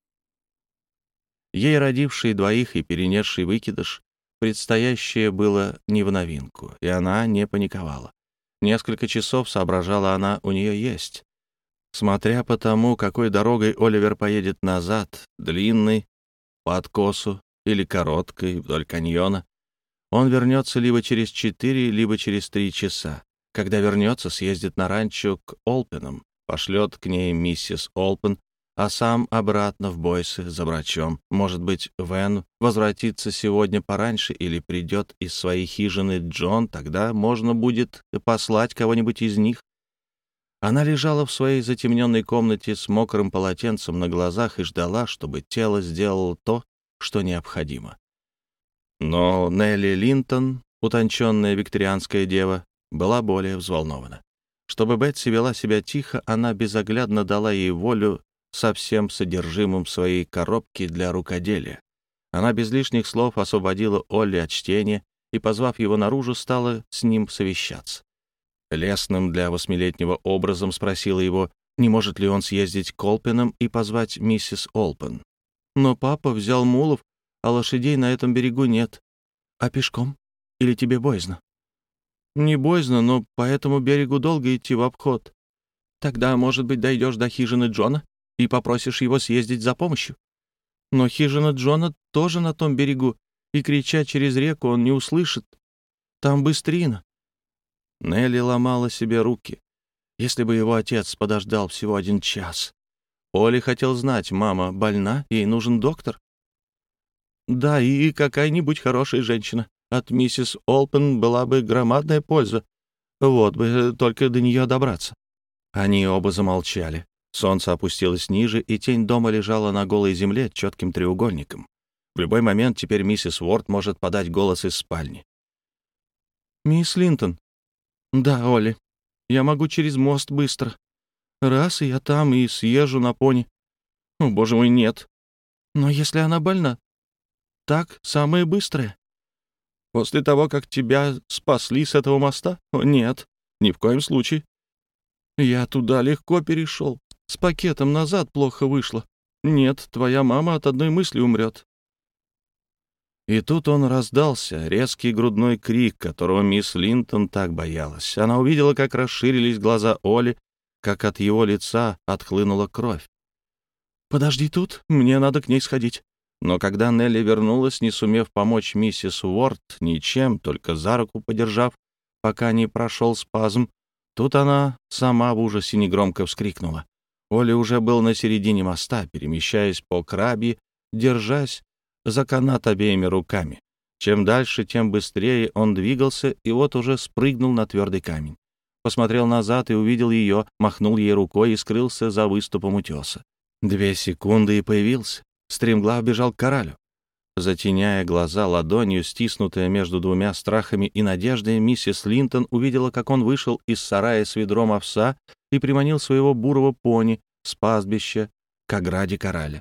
Ей, родившей двоих и перенесшей выкидыш, предстоящее было не в новинку, и она не паниковала. Несколько часов, соображала она, у нее есть. Смотря по тому, какой дорогой Оливер поедет назад, длинной, по откосу, или короткой, вдоль каньона, он вернется либо через 4, либо через 3 часа. Когда вернется, съездит на ранчо к Олпенам, пошлет к ней миссис Олпен, а сам обратно в Бойсе за врачом. Может быть, Вен возвратится сегодня пораньше или придет из своей хижины Джон, тогда можно будет послать кого-нибудь из них. Она лежала в своей затемненной комнате с мокрым полотенцем на глазах и ждала, чтобы тело сделало то, что необходимо. Но Нелли Линтон, утонченная викторианская дева, была более взволнована. Чтобы Бетси вела себя тихо, она безоглядно дала ей волю со всем содержимым своей коробки для рукоделия. Она без лишних слов освободила Олли от чтения и, позвав его наружу, стала с ним совещаться. Лесным для 8-летнего образом спросила его, не может ли он съездить к Олпенам и позвать миссис Олпен. Но папа взял мулов, а лошадей на этом берегу нет. А пешком? Или тебе боязно? Не боязно, но по этому берегу долго идти в обход. Тогда, может быть, дойдешь до хижины Джона и попросишь его съездить за помощью. Но хижина Джона тоже на том берегу, и, крича через реку, он не услышит. Там быстрина». Нелли ломала себе руки. Если бы его отец подождал всего 1 час. Оли хотел знать, мама больна, ей нужен доктор. Да, и какая-нибудь хорошая женщина. От миссис Олпен была бы громадная польза. Вот бы только до нее добраться. Они оба замолчали. Солнце опустилось ниже, и тень дома лежала на голой земле четким треугольником. В любой момент теперь миссис Уорд может подать голос из спальни. «Мисс Линтон». «Да, Олли. Я могу через мост быстро. Раз, и я там, и съезжу на пони». «О, боже мой, нет». «Но если она больна, так самое быстрое». «После того, как тебя спасли с этого моста? О, нет, ни в коем случае. Я туда легко перешел. С пакетом назад плохо вышло. Нет, твоя мама от одной мысли умрет». И тут он раздался, резкий грудной крик, которого мисс Линтон так боялась. Она увидела, как расширились глаза Оли, как от его лица отхлынула кровь. «Подожди тут, мне надо к ней сходить». Но когда Нелли вернулась, не сумев помочь миссис Уорд ничем, только за руку подержав, пока не прошел спазм, тут она сама в ужасе негромко вскрикнула. Оли уже был на середине моста, перемещаясь по крабье, держась за канат обеими руками. Чем дальше, тем быстрее он двигался, и вот уже спрыгнул на твердый камень. Посмотрел назад и увидел ее, махнул ей рукой и скрылся за выступом утеса. 2 секунды и появился. Стремглав бежал к коралю. Затеняя глаза ладонью, стиснутая между 2 страхами и надеждой, миссис Линтон увидела, как он вышел из сарая с ведром овса и приманил своего бурого пони с пастбища к ограде кораля.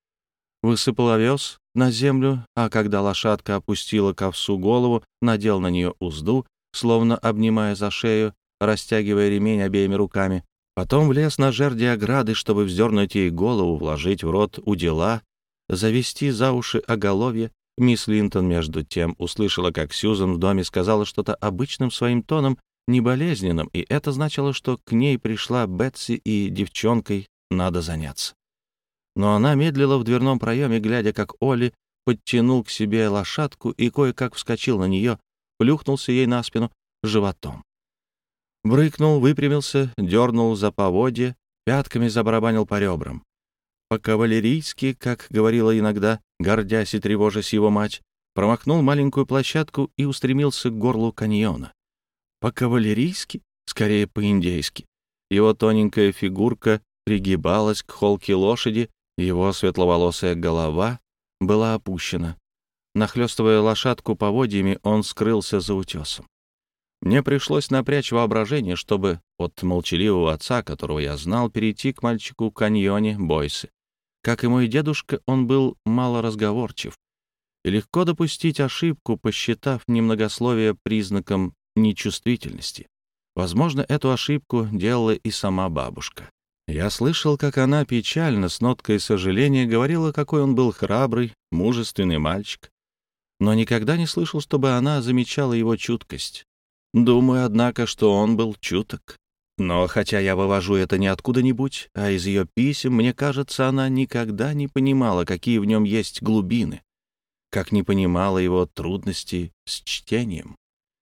Высыпал овес на землю, а когда лошадка опустила к овсу голову, надел на нее узду, словно обнимая за шею, растягивая ремень обеими руками. Потом влез на жерди ограды, чтобы вздернуть ей голову, вложить в рот удила, завести за уши оголовье. Мисс Линтон, между тем, услышала, как Сьюзан в доме сказала что-то обычным своим тоном, неболезненным, и это значило, что к ней пришла Бетси и девчонкой надо заняться. Но она медлила в дверном проеме, глядя, как Олли подтянул к себе лошадку и кое-как вскочил на нее, плюхнулся ей на спину животом. Брыкнул, выпрямился, дернул за поводья, пятками забарабанил по ребрам. По-кавалерийски, как говорила иногда, гордясь и тревожась его мать, промахнул маленькую площадку и устремился к горлу каньона. По-кавалерийски? Скорее, по-индейски. Его тоненькая фигурка пригибалась к холке лошади, его светловолосая голова была опущена. Нахлёстывая лошадку поводьями, он скрылся за утесом. Мне пришлось напрячь воображение, чтобы от молчаливого отца, которого я знал, перейти к мальчику в каньоне Бойсы. Как и мой дедушка, он был малоразговорчив. И легко допустить ошибку, посчитав немногословие признаком нечувствительности. Возможно, эту ошибку делала и сама бабушка. Я слышал, как она печально, с ноткой сожаления, говорила, какой он был храбрый, мужественный мальчик. Но никогда не слышал, чтобы она замечала его чуткость. Думаю, однако, что он был чуток. Но хотя я вывожу это не откуда-нибудь, а из ее писем, мне кажется, она никогда не понимала, какие в нем есть глубины, как не понимала его трудностей с чтением.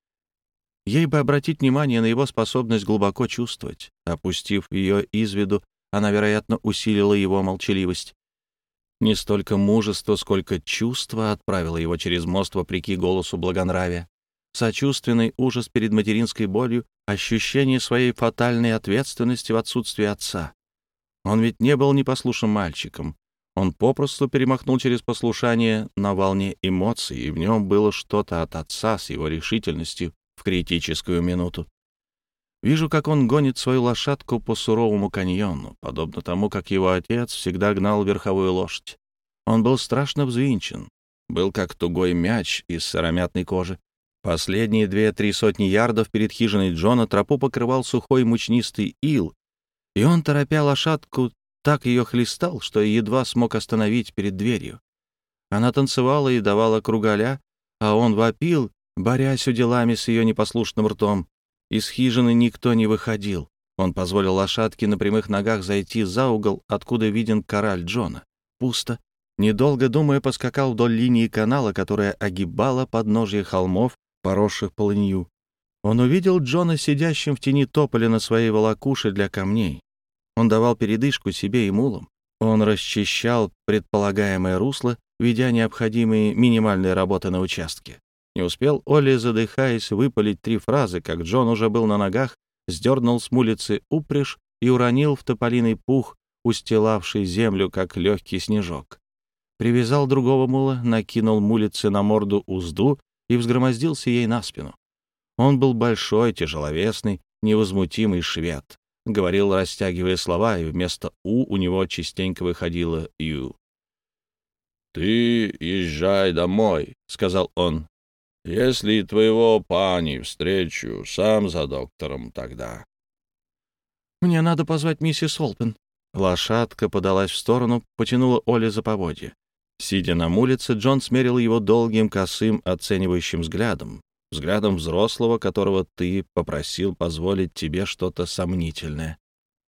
Ей бы обратить внимание на его способность глубоко чувствовать. Опустив ее из виду, она, вероятно, усилила его молчаливость. Не столько мужество, сколько чувство отправило его через мост вопреки голосу благонравия. Сочувственный ужас перед материнской болью, ощущение своей фатальной ответственности в отсутствии отца. Он ведь не был непослушным мальчиком. Он попросту перемахнул через послушание на волне эмоций, и в нем было что-то от отца с его решительностью в критическую минуту. Вижу, как он гонит свою лошадку по суровому каньону, подобно тому, как его отец всегда гнал верховую лошадь. Он был страшно взвинчен, был как тугой мяч из сыромятной кожи. Последние 2-3 сотни ярдов перед хижиной Джона тропу покрывал сухой мучнистый ил, и он, торопя лошадку, так ее хлестал, что едва смог остановить перед дверью. Она танцевала и давала кругаля, а он вопил, борясь уделами с ее непослушным ртом. Из хижины никто не выходил. Он позволил лошадке на прямых ногах зайти за угол, откуда виден кораль Джона. Пусто. Недолго думая, поскакал вдоль линии канала, которая огибала подножье холмов, поросших полынью. Он увидел Джона сидящим в тени тополя на своей волокуше для камней. Он давал передышку себе и мулам. Он расчищал предполагаемое русло, ведя необходимые минимальные работы на участке. Не успел Олли, задыхаясь, выпалить 3 фразы, как Джон уже был на ногах, сдернул с мулицы упряжь и уронил в тополиный пух, устилавший землю, как легкий снежок. Привязал другого мула, накинул мулице на морду узду и взгромоздился ей на спину. Он был большой, тяжеловесный, невозмутимый швед. Говорил, растягивая слова, и вместо у него частенько выходило «ю». «Ты езжай домой», — сказал он. «Если твоего пани встречу, сам за доктором тогда». «Мне надо позвать миссис Олпен». Лошадка подалась в сторону, потянула Олли за поводья. Сидя на мулице, Джон смерил его долгим, косым, оценивающим взглядом взрослого, которого ты попросил позволить тебе что-то сомнительное.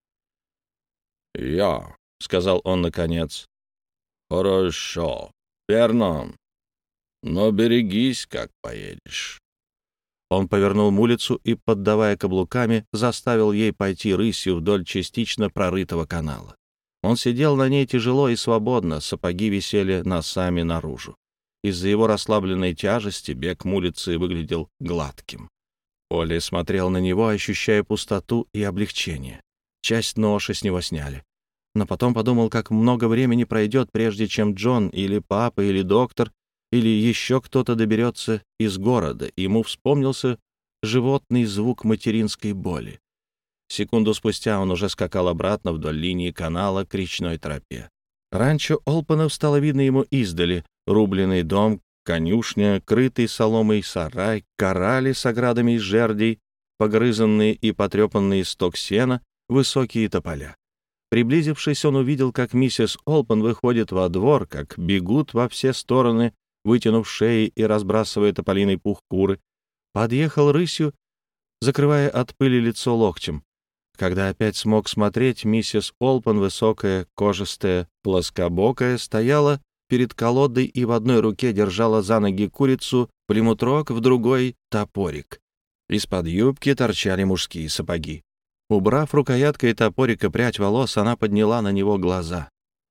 «Я», — сказал он наконец. «Хорошо, верно. Но берегись, как поедешь». Он повернул мулицу и, поддавая каблуками, заставил ей пойти рысью вдоль частично прорытого канала. Он сидел на ней тяжело и свободно, сапоги висели носами наружу. Из-за его расслабленной тяжести бег мулицы выглядел гладким. Олли смотрел на него, ощущая пустоту и облегчение. Часть ноши с него сняли. Но потом подумал, как много времени пройдет, прежде чем Джон или папа, или доктор, или еще кто-то доберется из города, и ему вспомнился животный звук материнской боли. Секунду спустя он уже скакал обратно вдоль линии канала к речной тропе. Ранчо Олпенов стало видно ему издали. Рубленый дом, конюшня, крытый соломой сарай, корали с оградами из жердей, погрызанные и потрепанные сток сена, высокие тополя. Приблизившись, он увидел, как миссис Олпен выходит во двор, как бегут во все стороны, вытянув шеи и разбрасывая тополиный пух куры. Подъехал рысью, закрывая от пыли лицо локтем. Когда опять смог смотреть, миссис Олпен, высокая, кожистая, плоскобокая, стояла перед колодой и в одной руке держала за ноги курицу, племутрок, в другой — топорик. Из-под юбки торчали мужские сапоги. Убрав рукояткой топорика прядь волос, она подняла на него глаза.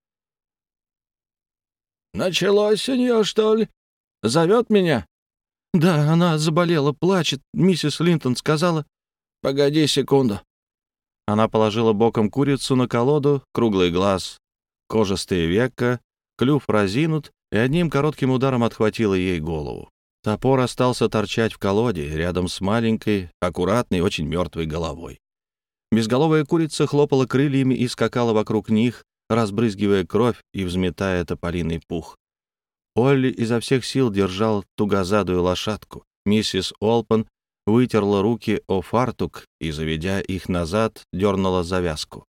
«Началось у нее, что ли? Зовет меня?» «Да, она заболела, плачет. Миссис Линтон сказала...» «Погоди секунду». Она положила боком курицу на колоду, круглый глаз, кожистые века, клюв разинут, и одним коротким ударом отхватила ей голову. Топор остался торчать в колоде, рядом с маленькой, аккуратной, очень мертвой головой. Безголовая курица хлопала крыльями и скакала вокруг них, разбрызгивая кровь и взметая тополиный пух. Олли изо всех сил держал тугозадую лошадку. Миссис Олпен вытерла руки о фартук и, заведя их назад, дернула завязку.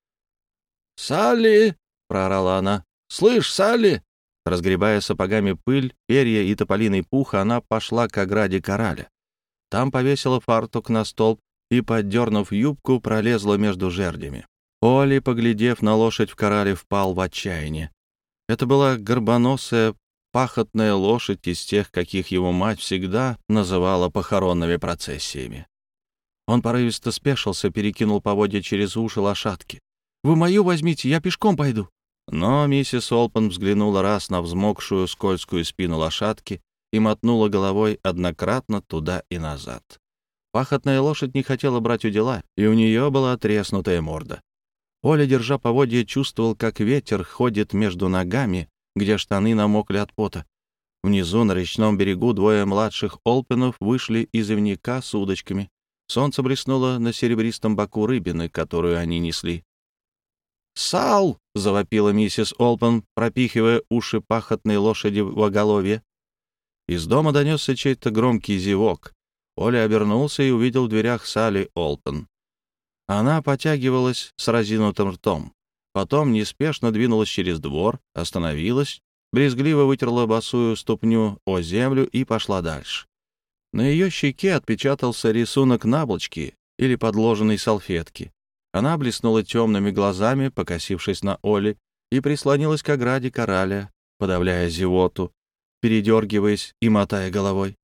«Салли!» — проорала она. «Слышь, Салли!» Разгребая сапогами пыль, перья и тополиный пух, она пошла к ограде кораля. Там повесила фартук на столб и, поддернув юбку, пролезла между жердями. Олли, поглядев на лошадь в корале, впал в отчаяние. Это была горбоносая, пахотная лошадь из тех, каких его мать всегда называла похоронными процессиями. Он порывисто спешился, перекинул поводья через уши лошадки. «Вы мою возьмите, я пешком пойду». Но миссис Олпен взглянула раз на взмокшую скользкую спину лошадки и мотнула головой однократно туда и назад. Пахотная лошадь не хотела брать удила, и у нее была треснутая морда. Оля, держа поводья, чувствовал, как ветер ходит между ногами, где штаны намокли от пота. Внизу, на речном берегу, двое младших Олпенов вышли из ивника с удочками. Солнце блеснуло на серебристом боку рыбины, которую они несли. «Сал!» — завопила миссис Олпен, пропихивая уши пахотной лошади в оголовье. Из дома донесся чей-то громкий зевок. Оля обернулся и увидел в дверях Салли Олпен. Она потягивалась с разинутым ртом. Потом неспешно двинулась через двор, остановилась, брезгливо вытерла босую ступню о землю и пошла дальше. На ее щеке отпечатался рисунок наволочки или подложенной салфетки. Она блеснула темными глазами, покосившись на Олли, и прислонилась к ограде кораля, подавляя зевоту, передергиваясь и мотая головой.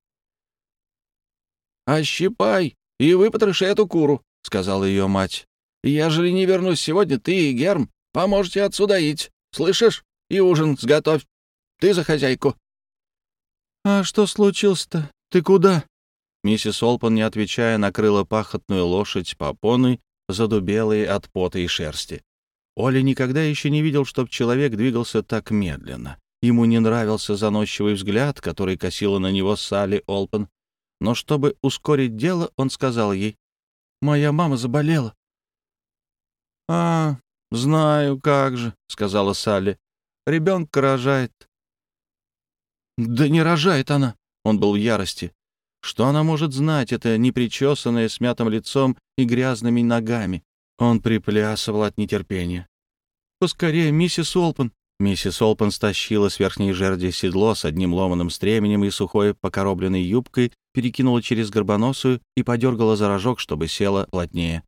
«Ощипай и выпотроши эту куру», — сказала ее мать. «Ежели не вернусь сегодня, ты и Герм поможете отсюдаить. Слышишь? И ужин сготовь. Ты за хозяйку». «А что случилось-то? Ты куда?» Миссис Олпан, не отвечая, накрыла пахотную лошадь попоной, задубелой от пота и шерсти. Оля никогда еще не видел, чтоб человек двигался так медленно. Ему не нравился заносчивый взгляд, который косила на него Салли Олпан. Но чтобы ускорить дело, он сказал ей: «Моя мама заболела». «А, знаю, как же», — сказала Салли. «Ребенка рожает». «Да не рожает она!» — он был в ярости. Что она может знать, это непричесанная, с мятым лицом и грязными ногами? Он приплясывал от нетерпения. «Поскорее, миссис Олпан!» Миссис Олпан стащила с верхней жерди седло с одним ломаным стременем и сухой покоробленной юбкой, перекинула через горбоносую и подергала за рожок, чтобы села плотнее.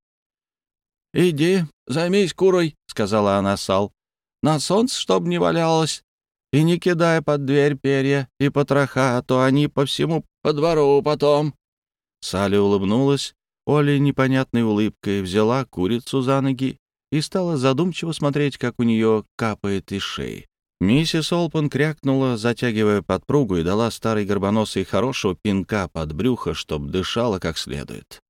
«Иди, займись курой», — сказала она Сал. «На солнце, чтоб не валялось. И не кидай под дверь перья и потроха, а то они по всему по двору потом». Салли улыбнулась Оле непонятной улыбкой, взяла курицу за ноги и стала задумчиво смотреть, как у нее капает из шеи. Миссис Олпан крякнула, затягивая подпругу, и дала старой горбоносой хорошего пинка под брюхо, чтоб дышала как следует.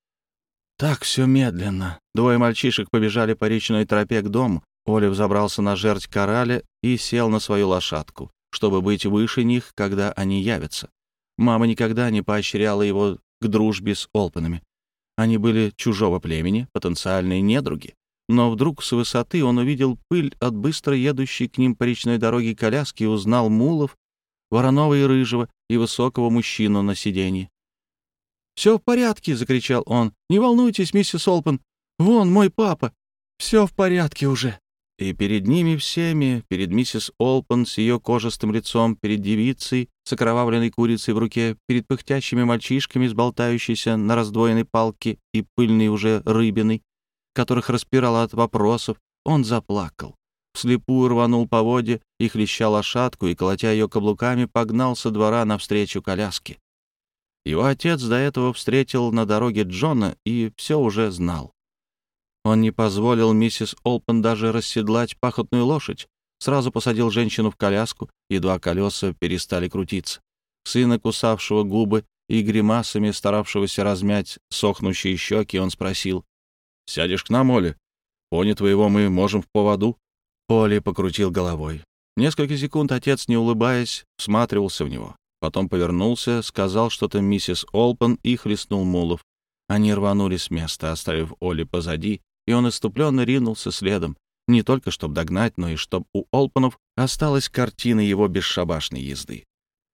Так все медленно. Двое мальчишек побежали по речной тропе к дому. Оля взобрался на жердь кораля и сел на свою лошадку, чтобы быть выше них, когда они явятся. Мама никогда не поощряла его к дружбе с Олпанами. Они были чужого племени, потенциальные недруги. Но вдруг с высоты он увидел пыль от быстро едущей к ним по речной дороге коляски и узнал мулов, Воронова и Рыжего, и высокого мужчину на сиденье. «Все в порядке!» — закричал он. «Не волнуйтесь, миссис Олпан! Вон мой папа! Все в порядке уже!» И перед ними всеми, перед миссис Олпан с ее кожистым лицом, перед девицей с окровавленной курицей в руке, перед пыхтящими мальчишками с болтающейся на раздвоенной палке и пыльной уже рыбиной, которых распирало от вопросов, он заплакал. Вслепую рванул поводья и, хлеща лошадку и, колотя ее каблуками, погнал со двора навстречу коляске. Его отец до этого встретил на дороге Джона и все уже знал. Он не позволил миссис Олпан даже расседлать пахотную лошадь, сразу посадил женщину в коляску, едва колеса перестали крутиться. Сына, кусавшего губы и гримасами старавшегося размять сохнущие щеки, он спросил: «Сядешь к нам, Оля? Пони твоего мы можем в поводу». Оля покрутил головой. Несколько секунд отец, не улыбаясь, всматривался в него. Потом повернулся, сказал что-то миссис Олпан и хлестнул мулов. Они рванули с места, оставив Оли позади, и он исступленно ринулся следом, не только чтобы догнать, но и чтобы у Олпанов осталась картина его бесшабашной езды.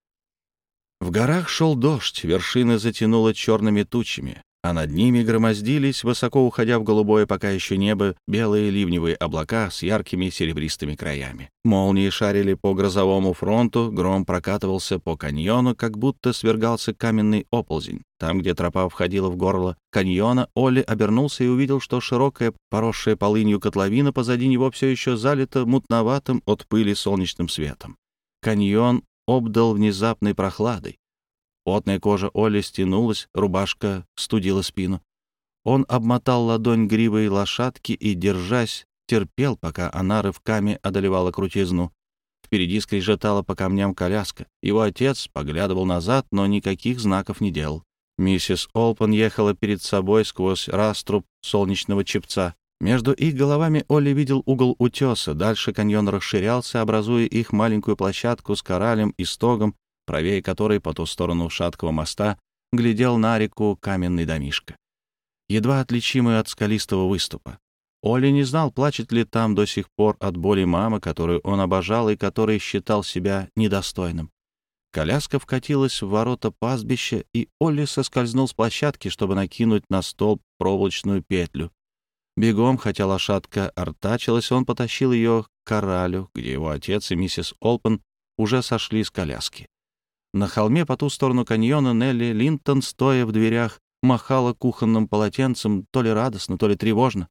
В горах шел дождь, вершины затянуло черными тучами, а над ними громоздились, высоко уходя в голубое пока еще небо, белые ливневые облака с яркими серебристыми краями. Молнии шарили по грозовому фронту, гром прокатывался по каньону, как будто свергался каменный оползень. Там, где тропа входила в горло каньона, Олли обернулся и увидел, что широкая, поросшая полынью котловина позади него все еще залита мутноватым от пыли солнечным светом. Каньон обдал внезапной прохладой. Потная кожа Олли стянулась, рубашка студила спину. Он обмотал ладонь гривой лошадки и, держась, терпел, пока она рывками одолевала крутизну. Впереди скрежетала по камням коляска. Его отец поглядывал назад, но никаких знаков не делал. Миссис Олпан ехала перед собой сквозь раструб солнечного чепца. Между их головами Олли видел угол утеса. Дальше каньон расширялся, образуя их маленькую площадку с коралем и стогом, правее которой по ту сторону шаткого моста глядел на реку каменный домишко, едва отличимый от скалистого выступа. Олли не знал, плачет ли там до сих пор от боли мама, которую он обожал и которой считал себя недостойным. Коляска вкатилась в ворота пастбища, и Олли соскользнул с площадки, чтобы накинуть на столб проволочную петлю. Бегом, хотя лошадка артачилась, он потащил ее к коралю, где его отец и миссис Олпан уже сошли с коляски. На холме по ту сторону каньона Нелли Линтон, стоя в дверях, махала кухонным полотенцем то ли радостно, то ли тревожно.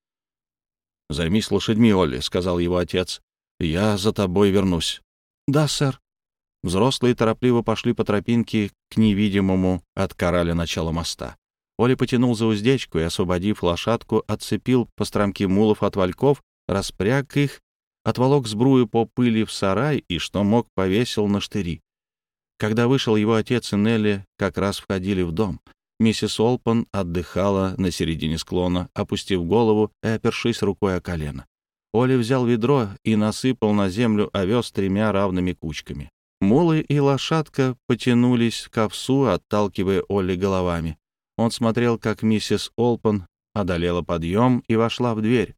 «Займись лошадьми, Олли», — сказал его отец. «Я за тобой вернусь». «Да, сэр». Взрослые торопливо пошли по тропинке к невидимому от кораля начала моста. Оля потянул за уздечку и, освободив лошадку, отцепил постромки мулов от вальков, распряг их, отволок сбрую по пыли в сарай и, что мог, повесил на штыри. Когда вышел его отец и Нелли, как раз входили в дом. Миссис Олпан отдыхала на середине склона, опустив голову и опершись рукой о колено. Оля взял ведро и насыпал на землю овес 3 равными кучками. Мулы и лошадка потянулись к овсу, отталкивая Олли головами. Он смотрел, как миссис Олпан одолела подъем и вошла в дверь.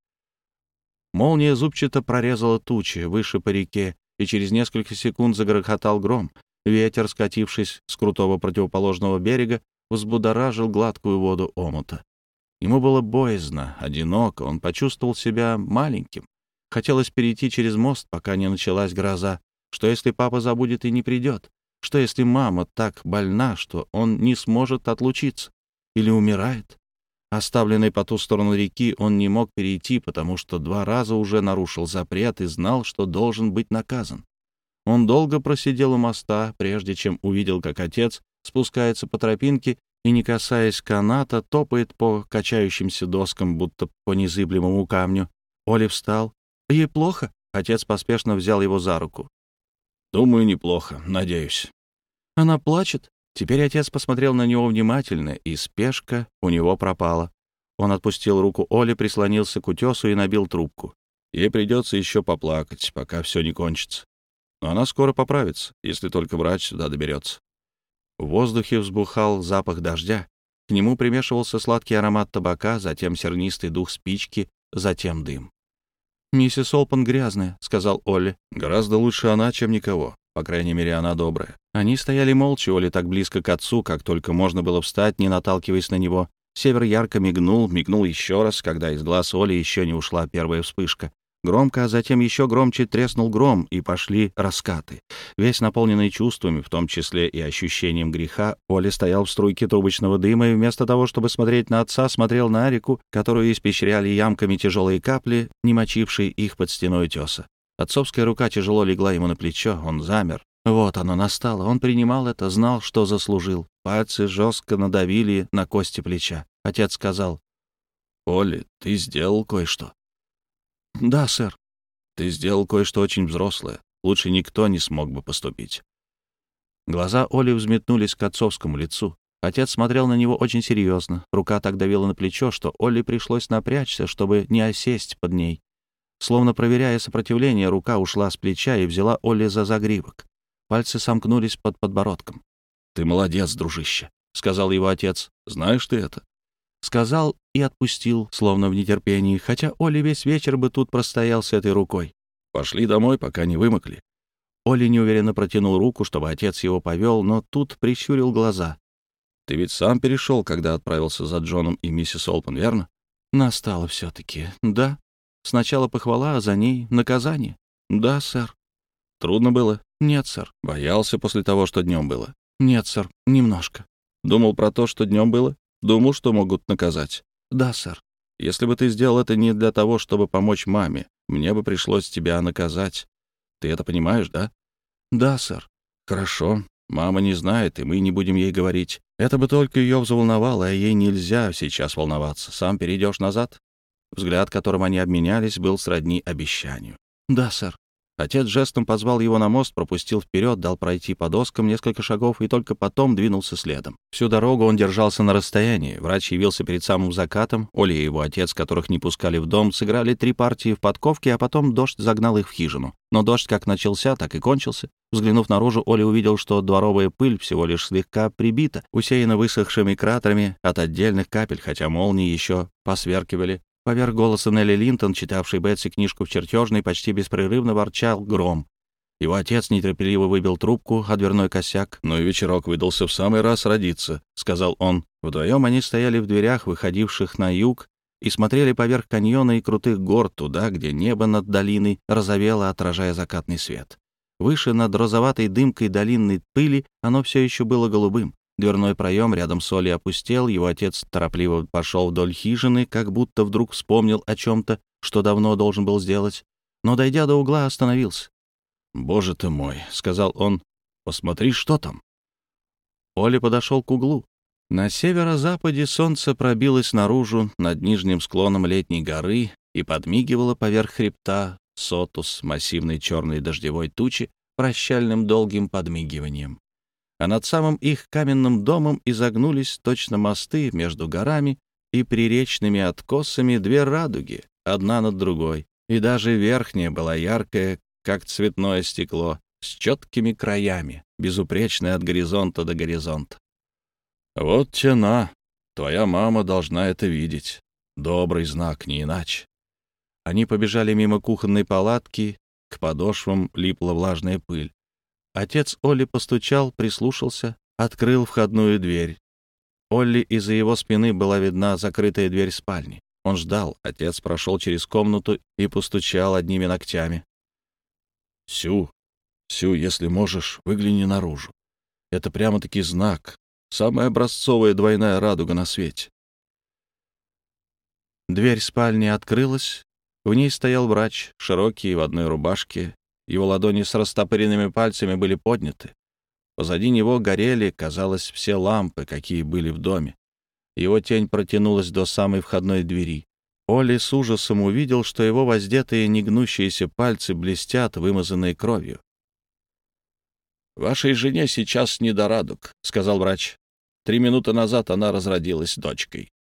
Молния зубчато прорезала тучи выше по реке, и через несколько секунд загрохотал гром. Ветер, скатившись с крутого противоположного берега, взбудоражил гладкую воду омута. Ему было боязно, одиноко, он почувствовал себя маленьким. Хотелось перейти через мост, пока не началась гроза. Что если папа забудет и не придет? Что если мама так больна, что он не сможет отлучиться? Или умирает? Оставленный по ту сторону реки, он не мог перейти, потому что 2 раза уже нарушил запрет и знал, что должен быть наказан. Он долго просидел у моста, прежде чем увидел, как отец спускается по тропинке и, не касаясь каната, топает по качающимся доскам, будто по незыблемому камню. Оли встал. «Ей плохо?» Отец поспешно взял его за руку. «Думаю, неплохо, надеюсь». «Она плачет?» Теперь отец посмотрел на него внимательно, и спешка у него пропала. Он отпустил руку Оли, прислонился к утесу и набил трубку. Ей придется еще поплакать, пока все не кончится. Но она скоро поправится, если только врач сюда доберется. В воздухе взбухал запах дождя. К нему примешивался сладкий аромат табака, затем сернистый дух спички, затем дым. «Миссис Олпан грязная», — сказал Олли. «Гораздо лучше она, чем никого. По крайней мере, она добрая». Они стояли молча, Олли так близко к отцу, как только можно было встать, не наталкиваясь на него. Север ярко мигнул еще раз, когда из глаз Олли еще не ушла первая вспышка. Громко, а затем еще громче треснул гром, и пошли раскаты. Весь наполненный чувствами, в том числе и ощущением греха, Оля стоял в струйке трубочного дыма и вместо того, чтобы смотреть на отца, смотрел на реку, которую испещряли ямками тяжелые капли, не мочившие их под стеной утеса. Отцовская рука тяжело легла ему на плечо, он замер. Вот оно настало, он принимал это, знал, что заслужил. Пальцы жестко надавили на кости плеча. Отец сказал: «Оля, ты сделал кое-что». «Да, сэр». «Ты сделал кое-что очень взрослое. Лучше никто не смог бы поступить». Глаза Оли взметнулись к отцовскому лицу. Отец смотрел на него очень серьезно. Рука так давила на плечо, что Олли пришлось напрячься, чтобы не осесть под ней. Словно проверяя сопротивление, рука ушла с плеча и взяла Олли за загривок. Пальцы сомкнулись под подбородком. «Ты молодец, дружище», — сказал его отец. «Знаешь ты это?» Сказал и отпустил, словно в нетерпении, хотя Олли весь вечер бы тут простоял с этой рукой. «Пошли домой, пока не вымокли». Олли неуверенно протянул руку, чтобы отец его повел, но тут прищурил глаза. «Ты ведь сам перешел, когда отправился за Джоном и миссис Олпан, верно?» «Настало все-таки, да. Сначала похвала, а за ней наказание. Да, сэр». «Трудно было?» «Нет, сэр». «Боялся после того, что днем было?» «Нет, сэр, немножко». «Думал про то, что днем было? Думал, что могут наказать?» «Да, сэр». «Если бы ты сделал это не для того, чтобы помочь маме, мне бы пришлось тебя наказать. Ты это понимаешь, да?» «Да, сэр». «Хорошо. Мама не знает, и мы не будем ей говорить. Это бы только ее взволновало, а ей нельзя сейчас волноваться. Сам перейдешь назад?» Взгляд, которым они обменялись, был сродни обещанию. «Да, сэр». Отец жестом позвал его на мост, пропустил вперед, дал пройти по доскам несколько шагов и только потом двинулся следом. Всю дорогу он держался на расстоянии. Врач явился перед самым закатом. Оля и его отец, которых не пускали в дом, сыграли 3 партии в подковки, а потом дождь загнал их в хижину. Но дождь как начался, так и кончился. Взглянув наружу, Оля увидел, что дворовая пыль всего лишь слегка прибита, усеяна высохшими кратерами от отдельных капель, хотя молнии еще посверкивали. Поверх голоса Нелли Линтон, читавшей Бетси книжку в чертежной, почти беспрерывно ворчал гром. Его отец нетерпеливо выбил трубку о дверной косяк. «Ну и вечерок выдался в самый раз родиться», — сказал он. Вдвоем они стояли в дверях, выходивших на юг, и смотрели поверх каньона и крутых гор туда, где небо над долиной розовело, отражая закатный свет. Выше, над розоватой дымкой долинной пыли, оно все еще было голубым. Дверной проем рядом с Олей опустел, его отец торопливо пошел вдоль хижины, как будто вдруг вспомнил о чем-то, что давно должен был сделать, но, дойдя до угла, остановился. «Боже ты мой», — сказал он, — «посмотри, что там». Оля подошел к углу. На северо-западе солнце пробилось наружу над нижним склоном летней горы и подмигивало поверх хребта Сотус массивной черной дождевой тучи прощальным долгим подмигиванием. А над самым их каменным домом изогнулись точно мосты между горами и приречными откосами две радуги, одна над другой, и даже верхняя была яркая, как цветное стекло, с четкими краями, безупречная от горизонта до горизонта. «Вот тяна, твоя мама должна это видеть. Добрый знак, не иначе». Они побежали мимо кухонной палатки, к подошвам липла влажная пыль. Отец Олли постучал, прислушался, открыл входную дверь. Олли из-за его спины была видна закрытая дверь спальни. Он ждал, отец прошел через комнату и постучал одними ногтями. «Сю, если можешь, выгляни наружу. Это прямо-таки знак, самая образцовая двойная радуга на свете». Дверь спальни открылась. В ней стоял врач, широкий, в одной рубашке. Его ладони с растопыренными пальцами были подняты. Позади него горели, казалось, все лампы, какие были в доме. Его тень протянулась до самой входной двери. Олли с ужасом увидел, что его воздетые негнущиеся пальцы блестят, вымазанные кровью. «Вашей жене сейчас не до радуг», — сказал врач. 3 минуты назад она разродилась дочкой.